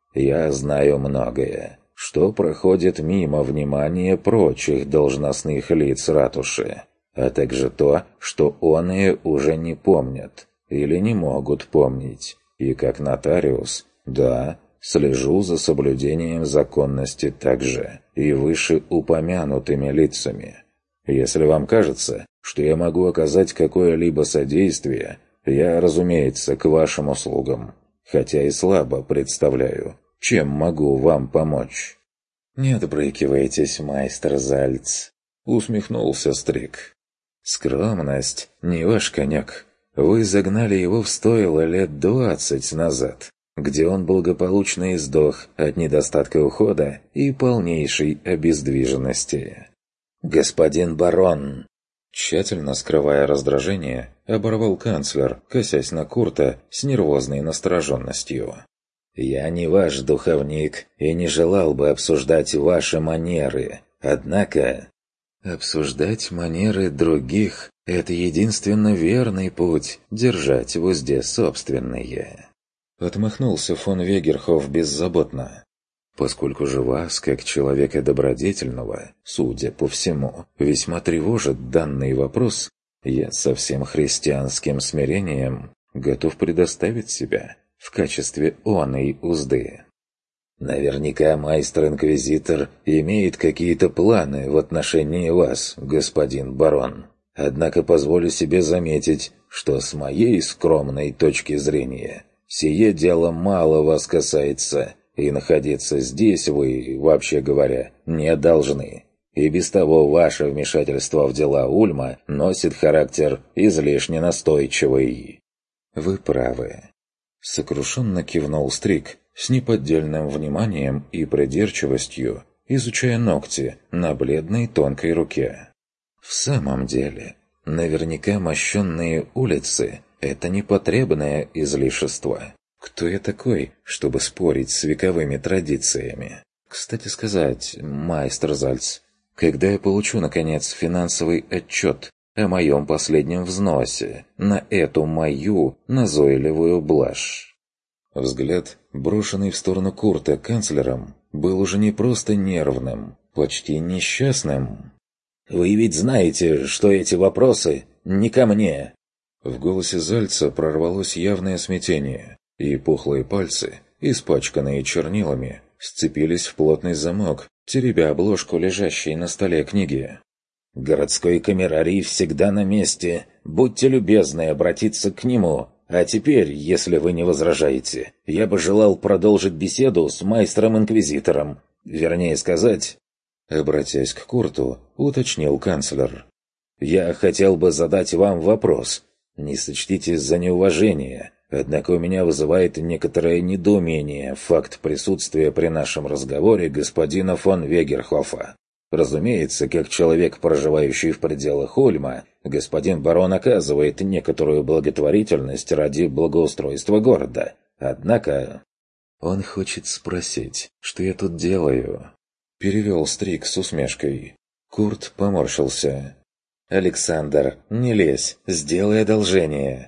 Я знаю многое, что проходит мимо внимания прочих должностных лиц ратуши, а также то, что оные уже не помнят или не могут помнить, и как нотариус, да, слежу за соблюдением законности также и вышеупомянутыми лицами. Если вам кажется, что я могу оказать какое-либо содействие, я, разумеется, к вашим услугам, хотя и слабо представляю, чем могу вам помочь». «Не отбрыкивайтесь, майстер Зальц», — усмехнулся Стрик. «Скромность не ваш конек. Вы загнали его в стойло лет двадцать назад, где он благополучно издох от недостатка ухода и полнейшей обездвиженности». «Господин барон!» Тщательно скрывая раздражение, оборвал канцлер, косясь на Курта с нервозной настороженностью. «Я не ваш духовник и не желал бы обсуждать ваши манеры, однако...» «Обсуждать манеры других — это единственно верный путь держать в узде собственные». Отмахнулся фон Вегерхоф беззаботно. «Поскольку же вас, как человека добродетельного, судя по всему, весьма тревожит данный вопрос, я со всем христианским смирением готов предоставить себя в качестве оной узды». «Наверняка майстер-инквизитор имеет какие-то планы в отношении вас, господин барон. Однако позволю себе заметить, что с моей скромной точки зрения сие дело мало вас касается, и находиться здесь вы, вообще говоря, не должны. И без того ваше вмешательство в дела Ульма носит характер излишне настойчивый». «Вы правы», — сокрушенно кивнул Стрик, с неподдельным вниманием и придирчивостью, изучая ногти на бледной тонкой руке. «В самом деле, наверняка мощенные улицы — это непотребное излишество. Кто я такой, чтобы спорить с вековыми традициями? Кстати сказать, майстер Зальц, когда я получу, наконец, финансовый отчет о моем последнем взносе на эту мою назойливую блажь?» Взгляд, брошенный в сторону Курта канцлером, был уже не просто нервным, почти несчастным. «Вы ведь знаете, что эти вопросы не ко мне!» В голосе Зальца прорвалось явное смятение, и пухлые пальцы, испачканные чернилами, сцепились в плотный замок, теребя обложку лежащей на столе книги. «Городской камерарий всегда на месте. Будьте любезны обратиться к нему. А теперь, если вы не возражаете, я бы желал продолжить беседу с майстром-инквизитором. Вернее сказать...» Обратясь к Курту, уточнил канцлер. «Я хотел бы задать вам вопрос. Не сочтите за неуважение, однако у меня вызывает некоторое недоумение факт присутствия при нашем разговоре господина фон Вегерхофа. Разумеется, как человек, проживающий в пределах Ульма, господин барон оказывает некоторую благотворительность ради благоустройства города. Однако...» «Он хочет спросить, что я тут делаю?» Перевел Стрик с усмешкой. Курт поморщился. «Александр, не лезь, сделай одолжение».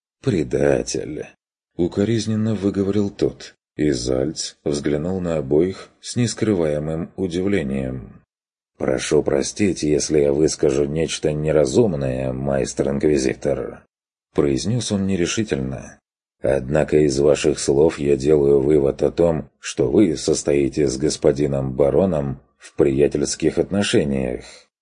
«Предатель!» Укоризненно выговорил тот, и Зальц взглянул на обоих с нескрываемым удивлением. «Прошу простить, если я выскажу нечто неразумное, майстер-инквизитор», — произнес он нерешительно. «Однако из ваших слов я делаю вывод о том, что вы состоите с господином бароном в приятельских отношениях».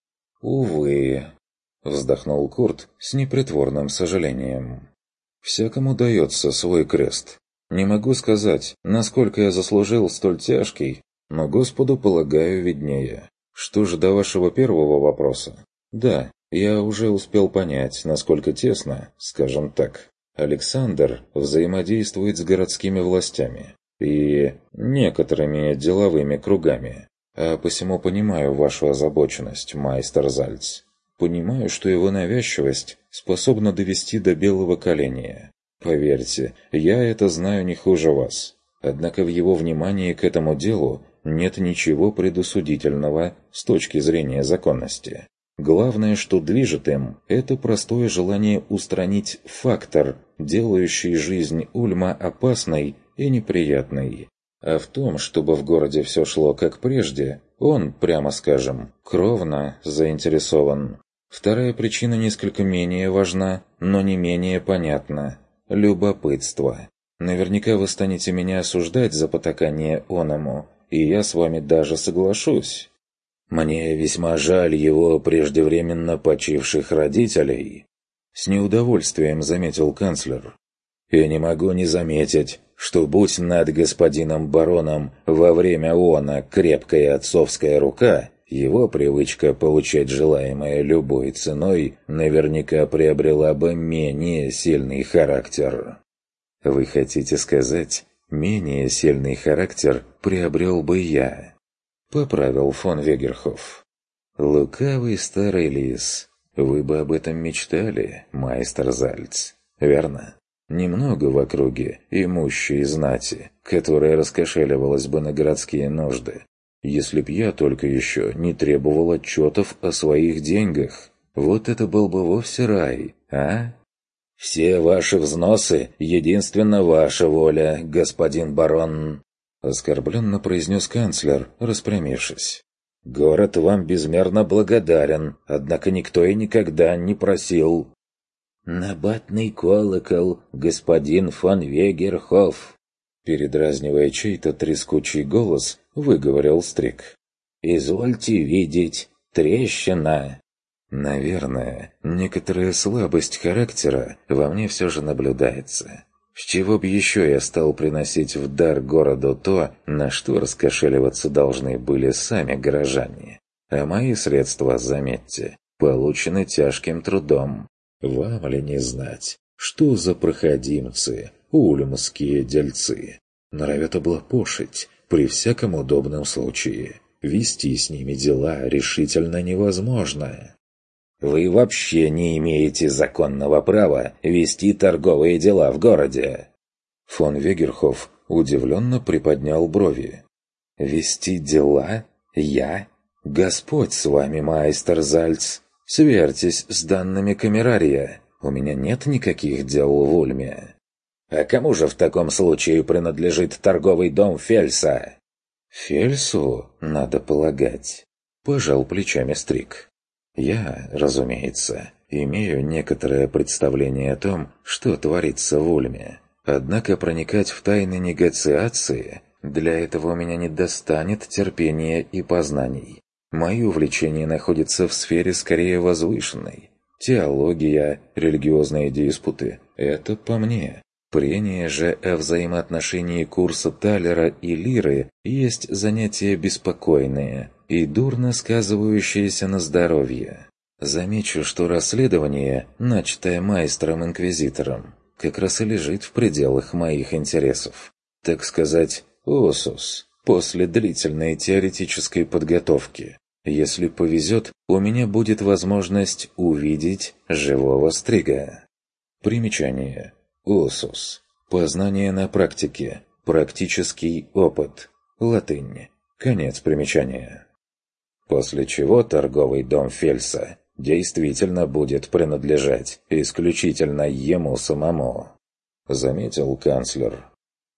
«Увы», — вздохнул Курт с непритворным сожалением. «Всякому дается свой крест. Не могу сказать, насколько я заслужил столь тяжкий, но Господу, полагаю, виднее. Что же до вашего первого вопроса? Да, я уже успел понять, насколько тесно, скажем так, Александр взаимодействует с городскими властями и некоторыми деловыми кругами, а посему понимаю вашу озабоченность, майстер Зальц. Понимаю, что его навязчивость способна довести до белого коленя. Поверьте, я это знаю не хуже вас. Однако в его внимании к этому делу нет ничего предосудительного с точки зрения законности. Главное, что движет им, это простое желание устранить фактор, делающий жизнь Ульма опасной и неприятной. А в том, чтобы в городе все шло как прежде, он, прямо скажем, кровно заинтересован. Вторая причина несколько менее важна, но не менее понятна. Любопытство. Наверняка вы станете меня осуждать за потакание оному, и я с вами даже соглашусь. Мне весьма жаль его преждевременно почивших родителей. С неудовольствием заметил канцлер. И не могу не заметить, что будь над господином бароном во время она крепкая отцовская рука, его привычка получать желаемое любой ценой наверняка приобрела бы менее сильный характер. Вы хотите сказать, менее сильный характер приобрел бы я? Поправил фон Вегерхоф. Лукавый старый лис, вы бы об этом мечтали, майстер Зальц, верно? Немного в округе имущей знати, которая раскошеливалась бы на городские нужды, если б я только еще не требовал отчетов о своих деньгах. Вот это был бы вовсе рай, а? «Все ваши взносы — единственно ваша воля, господин барон», — оскорбленно произнес канцлер, распрямившись. «Город вам безмерно благодарен, однако никто и никогда не просил». «Набатный колокол, господин фон Вегерхоф», — передразнивая чей-то трескучий голос, выговорил Стрик. «Извольте видеть, трещина». Наверное, некоторая слабость характера во мне все же наблюдается. С чего бы еще я стал приносить в дар городу то, на что раскошеливаться должны были сами горожане. А мои средства, заметьте, получены тяжким трудом. Вам ли не знать, что за проходимцы, ульмские дельцы? Норовят облапошить при всяком удобном случае. Вести с ними дела решительно невозможно. Вы вообще не имеете законного права вести торговые дела в городе. Фон Вегерхоф удивленно приподнял брови. Вести дела? Я? Господь с вами, майстер Зальц. Сверьтесь с данными камерария. У меня нет никаких дел в Ульме. А кому же в таком случае принадлежит торговый дом Фельса? Фельсу, надо полагать. Пожал плечами Стрик. Я, разумеется, имею некоторое представление о том, что творится в Ульме. Однако проникать в тайны негациации, для этого у меня не достанет терпения и познаний. Мои увлечения находятся в сфере скорее возвышенной. Теология, религиозные диспуты – это по мне. Прения же о взаимоотношении курса Талера и Лиры есть занятия беспокойные и дурно сказывающиеся на здоровье. Замечу, что расследование, начатое майстром-инквизитором, как раз и лежит в пределах моих интересов. Так сказать, осус, после длительной теоретической подготовки. Если повезет, у меня будет возможность увидеть живого Стрига. Примечание. Осус. Познание на практике. Практический опыт. Латынь. Конец примечания. После чего торговый дом Фельса действительно будет принадлежать исключительно ему самому, заметил канцлер.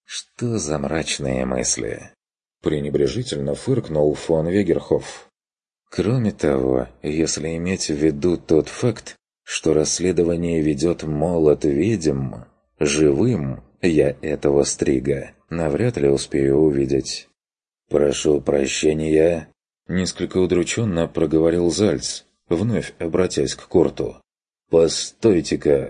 Что за мрачные мысли? Пренебрежительно фыркнул фон Вегерхоф. Кроме того, если иметь в виду тот факт, что расследование ведет молот ведьм, живым я этого Стрига навряд ли успею увидеть. «Прошу прощения», — несколько удрученно проговорил Зальц, вновь обратясь к Курту. «Постойте-ка,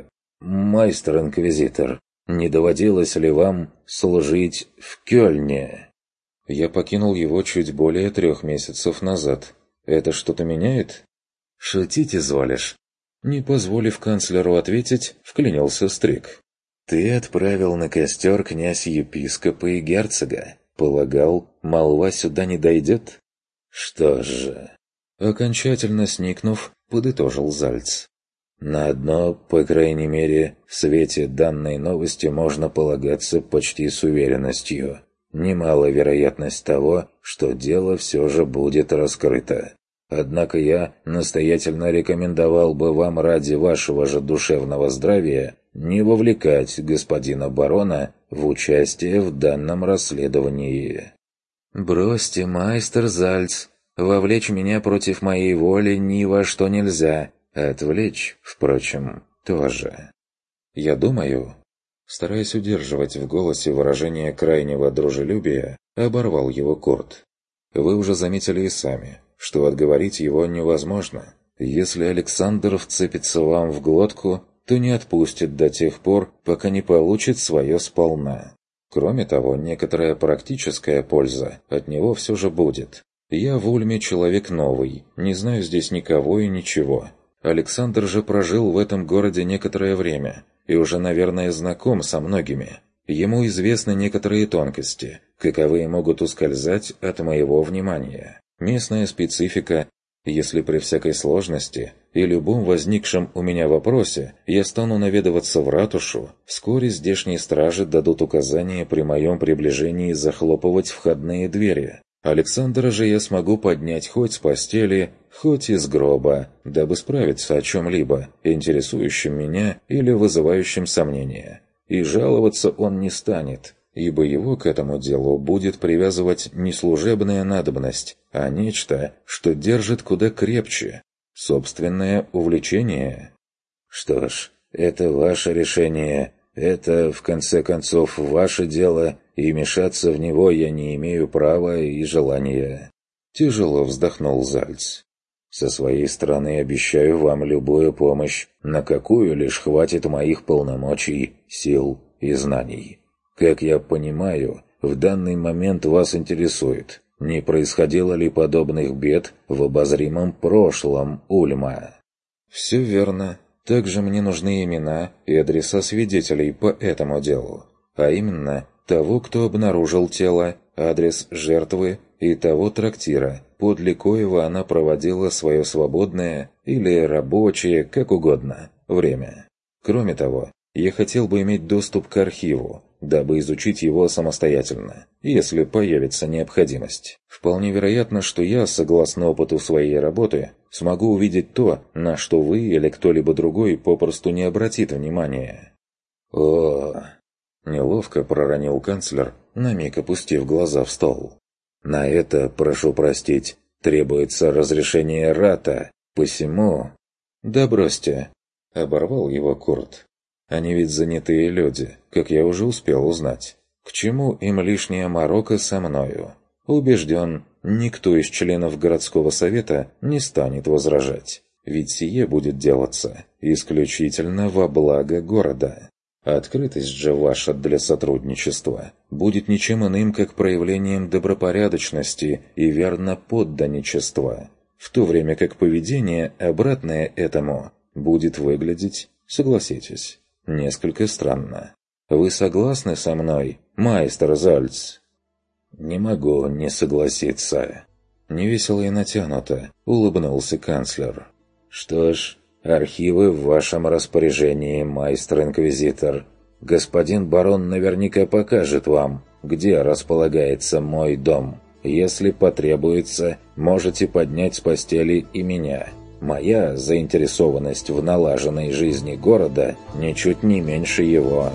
майстер-инквизитор, не доводилось ли вам служить в Кёльне?» «Я покинул его чуть более трех месяцев назад. Это что-то меняет?» «Шутить изволишь?» Не позволив канцлеру ответить, вклинился Стрик. «Ты отправил на костер князь-епископа и герцога. Полагал, молва сюда не дойдет?» «Что же?» Окончательно сникнув, подытожил Зальц. «На одно, по крайней мере, в свете данной новости можно полагаться почти с уверенностью. Немала вероятность того, что дело все же будет раскрыто. Однако я настоятельно рекомендовал бы вам ради вашего же душевного здравия не вовлекать господина барона в участие в данном расследовании». «Бросьте, майстер Зальц, вовлечь меня против моей воли ни во что нельзя, отвлечь, впрочем, тоже. Я думаю...» Стараясь удерживать в голосе выражение крайнего дружелюбия, оборвал его Курт. «Вы уже заметили и сами, что отговорить его невозможно. Если Александр вцепится вам в глотку, то не отпустит до тех пор, пока не получит свое сполна. Кроме того, некоторая практическая польза от него все же будет. Я в Ульме человек новый, не знаю здесь никого и ничего. Александр же прожил в этом городе некоторое время и уже, наверное, знаком со многими. Ему известны некоторые тонкости, каковые могут ускользать от моего внимания. Местная специфика. Если при всякой сложности и любом возникшем у меня вопросе я стану наведываться в ратушу, вскоре здешние стражи дадут указание при моем приближении захлопывать входные двери. Александра же я смогу поднять хоть с постели, хоть из гроба, дабы справиться о чем-либо, интересующем меня или вызывающем сомнения. И жаловаться он не станет, ибо его к этому делу будет привязывать не служебная надобность, а нечто, что держит куда крепче – собственное увлечение. Что ж, это ваше решение, это, в конце концов, ваше дело, и мешаться в него я не имею права и желания. Тяжело вздохнул Зальц. Со своей стороны обещаю вам любую помощь, на какую лишь хватит моих полномочий, сил и знаний. Как я понимаю, в данный момент вас интересует, не происходило ли подобных бед в обозримом прошлом Ульма. Все верно. Также мне нужны имена и адреса свидетелей по этому делу, а именно того, кто обнаружил тело, адрес жертвы и того трактира, подле коего она проводила свое свободное или рабочее, как угодно, время. Кроме того, я хотел бы иметь доступ к архиву, дабы изучить его самостоятельно, если появится необходимость. Вполне вероятно, что я, согласно опыту своей работы, смогу увидеть то, на что вы или кто-либо другой попросту не обратит внимания. О, неловко проронил канцлер, на миг опустив глаза в стол. На это, прошу простить, требуется разрешение Рата, посему... Да бросьте, оборвал его Курт. Они ведь занятые люди, как я уже успел узнать. К чему им лишняя морока со мною? Убежден, никто из членов городского совета не станет возражать, ведь сие будет делаться исключительно во благо города. Открытость же ваша для сотрудничества будет ничем иным, как проявлением добропорядочности и верноподданничества, в то время как поведение, обратное этому, будет выглядеть, согласитесь, несколько странно. Вы согласны со мной, майстер Зальц? Не могу не согласиться. Невесело и натянуто улыбнулся канцлер. Что ж, архивы в вашем распоряжении, майстер-инквизитор. Господин барон наверняка покажет вам, где располагается мой дом. Если потребуется, можете поднять с постели и меня. Моя заинтересованность в налаженной жизни города ничуть не меньше его.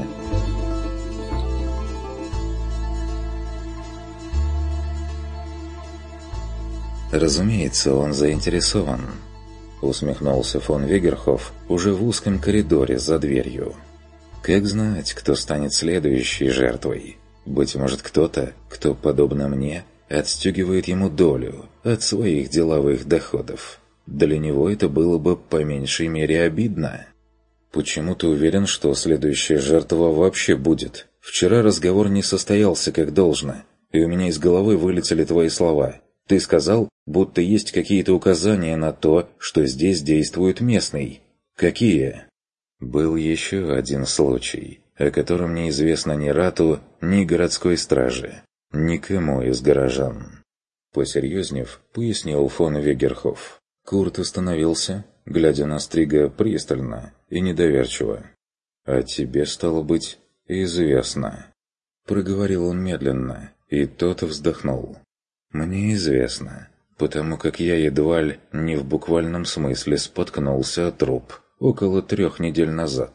Разумеется, он заинтересован. Усмехнулся фон Вегерхоф уже в узком коридоре за дверью. Как знать, кто станет следующей жертвой? Быть может, кто-то, кто, подобно мне, отстегивает ему долю от своих деловых доходов. Для него это было бы по меньшей мере обидно. Почему ты уверен, что следующая жертва вообще будет? Вчера разговор не состоялся как должно, и у меня из головы вылетели твои слова. Ты сказал, будто есть какие-то указания на то, что здесь действует местный. Какие? Был еще один случай, о котором не известно ни Рату, ни городской страже, никому из горожан. Посерьезнев, пояснил фон Вегерхоф. Курт остановился, глядя на Стрига пристально и недоверчиво. «А тебе, стало быть, известно», — проговорил он медленно, и тот вздохнул. «Мне известно, потому как я едва ли не в буквальном смысле споткнулся о труп около трех недель назад.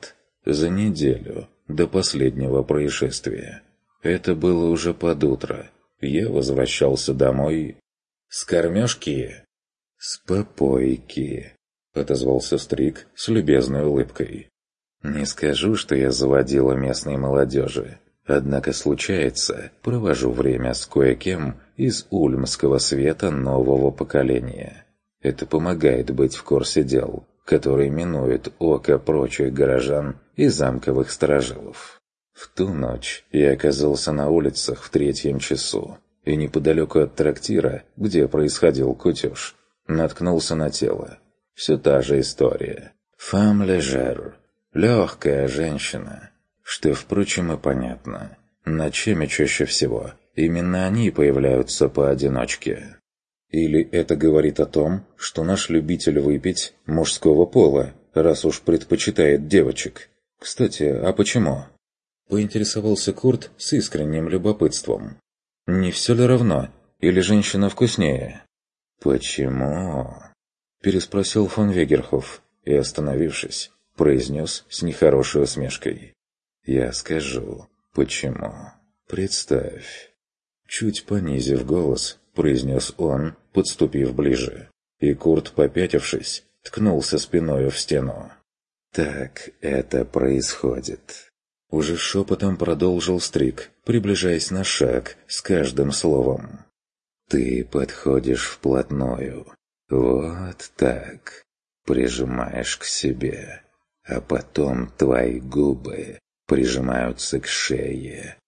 За неделю до последнего происшествия. Это было уже под утро. Я возвращался домой... «С кормежки?» «С попойки», — отозвался Стрик с любезной улыбкой. «Не скажу, что я заводила местной молодежи. Однако случается, провожу время с кое-кем из ульмского света нового поколения. Это помогает быть в курсе дел, которые минуют око прочих горожан и замковых сторожилов. В ту ночь я оказался на улицах в третьем часу, и неподалеку от трактира, где происходил кутеж, наткнулся на тело. Все та же история. Фам лежер. Легкая женщина. Что, впрочем, и понятно. Ночами чаще всего именно они появляются поодиночке. Или это говорит о том, что наш любитель выпить мужского пола, раз уж предпочитает девочек. Кстати, а почему? Поинтересовался Курт с искренним любопытством. Не все ли равно? Или женщина вкуснее? Почему? Переспросил фон Вегерхоф и, остановившись, произнес с нехорошей усмешкой. «Я скажу, почему. Представь». Чуть понизив голос, произнес он, подступив ближе. И Курт, попятившись, ткнулся спиною в стену. «Так это происходит». Уже шепотом продолжил Стрик, приближаясь на шаг с каждым словом. «Ты подходишь вплотную. Вот так. Прижимаешь к себе. А потом твои губы прижимаются к шее.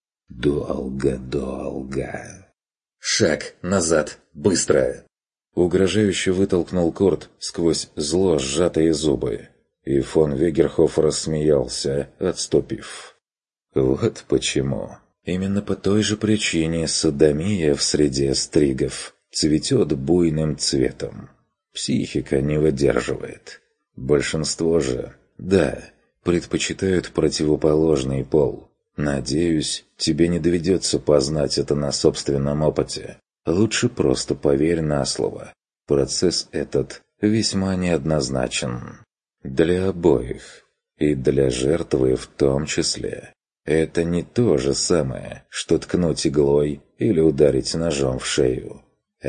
Долго-долго. «Шаг назад! Быстро!» Угрожающе вытолкнул Курт сквозь зло сжатые зубы. И фон Вегерхоф рассмеялся, отступив. Вот почему. Именно по той же причине содомия в среде стригов цветет буйным цветом. Психика не выдерживает. Большинство же... Да, предпочитают противоположный пол. Надеюсь, тебе не доведется познать это на собственном опыте. Лучше просто поверь на слово. Процесс этот весьма неоднозначен. Для обоих. И для жертвы в том числе. Это не то же самое, что ткнуть иглой или ударить ножом в шею.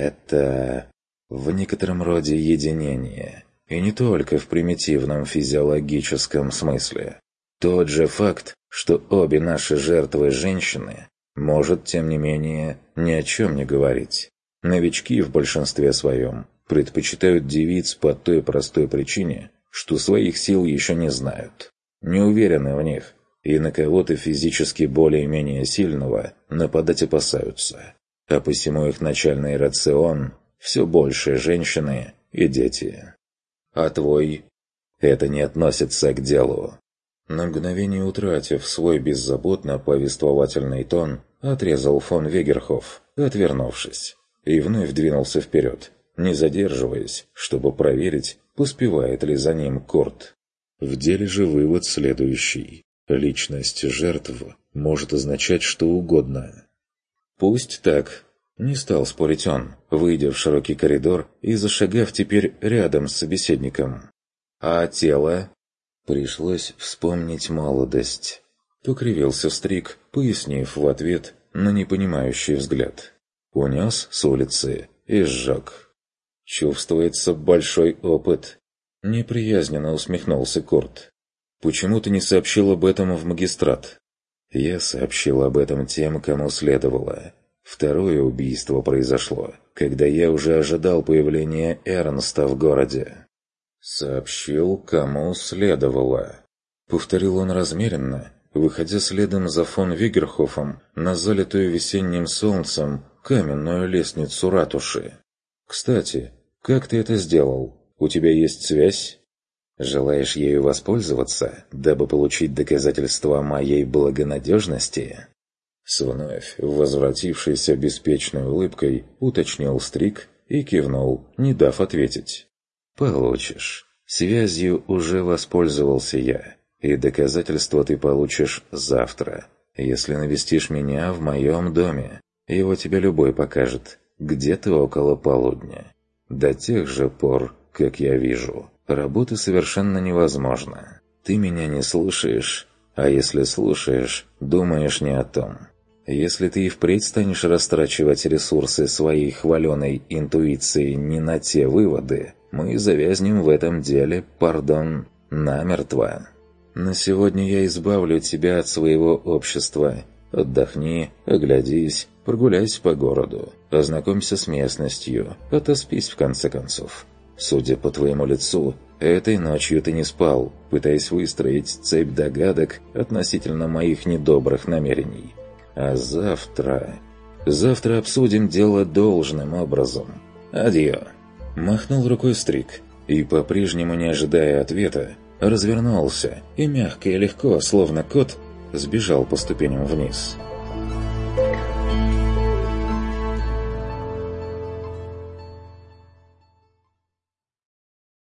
Это в некотором роде единение. И не только в примитивном физиологическом смысле. Тот же факт, что обе наши жертвы женщины, может, тем не менее, ни о чем не говорить. Новички в большинстве своем предпочитают девиц по той простой причине, что своих сил еще не знают, не уверены в них, и на кого-то физически более-менее сильного нападать опасаются. А посему их начальный рацион – все больше женщины и дети. А твой? Это не относится к делу. На мгновение утратив свой беззаботно повествовательный тон, отрезал фон Вегерхоф, отвернувшись, и вновь двинулся вперед, не задерживаясь, чтобы проверить, поспевает ли за ним Курт. В деле же вывод следующий. Личность жертв может означать что угодно. Пусть так. Не стал спорить он, выйдя в широкий коридор и зашагав теперь рядом с собеседником. А тело? Пришлось вспомнить молодость. Покривился Стрик, пояснив в ответ на непонимающий взгляд. Унес с улицы и сжег. Чувствуется большой опыт. Неприязненно усмехнулся Курт. Почему ты не сообщил об этом в магистрат? Я сообщил об этом тем, кому следовало. Второе убийство произошло, когда я уже ожидал появления Эрнста в городе. «Сообщил, кому следовало», — повторил он размеренно, выходя следом за фон Вегерхофом на залитую весенним солнцем каменную лестницу ратуши. «Кстати, как ты это сделал? У тебя есть связь? Желаешь ею воспользоваться, дабы получить доказательства моей благонадежности?» С вновь возвратившейся беспечной улыбкой уточнил Стрик и кивнул, не дав ответить. «Получишь. Связью уже воспользовался я, и доказательства ты получишь завтра, если навестишь меня в моем доме. Его тебе любой покажет, где-то около полудня. До тех же пор, как я вижу, работы совершенно невозможно. Ты меня не слушаешь, а если слушаешь, думаешь не о том. Если ты и впредь станешь растрачивать ресурсы своей хваленой интуиции не на те выводы, мы завязнем в этом деле, пардон, намертво. На сегодня я избавлю тебя от своего общества. Отдохни, оглядись, прогуляйся по городу, ознакомься с местностью, отоспись в конце концов. Судя по твоему лицу, этой ночью ты не спал, пытаясь выстроить цепь догадок относительно моих недобрых намерений. А завтра... Завтра обсудим дело должным образом. Адьё. Махнул рукой Стрик и, по-прежнему не ожидая ответа, развернулся и мягко и легко, словно кот, сбежал по ступеням вниз.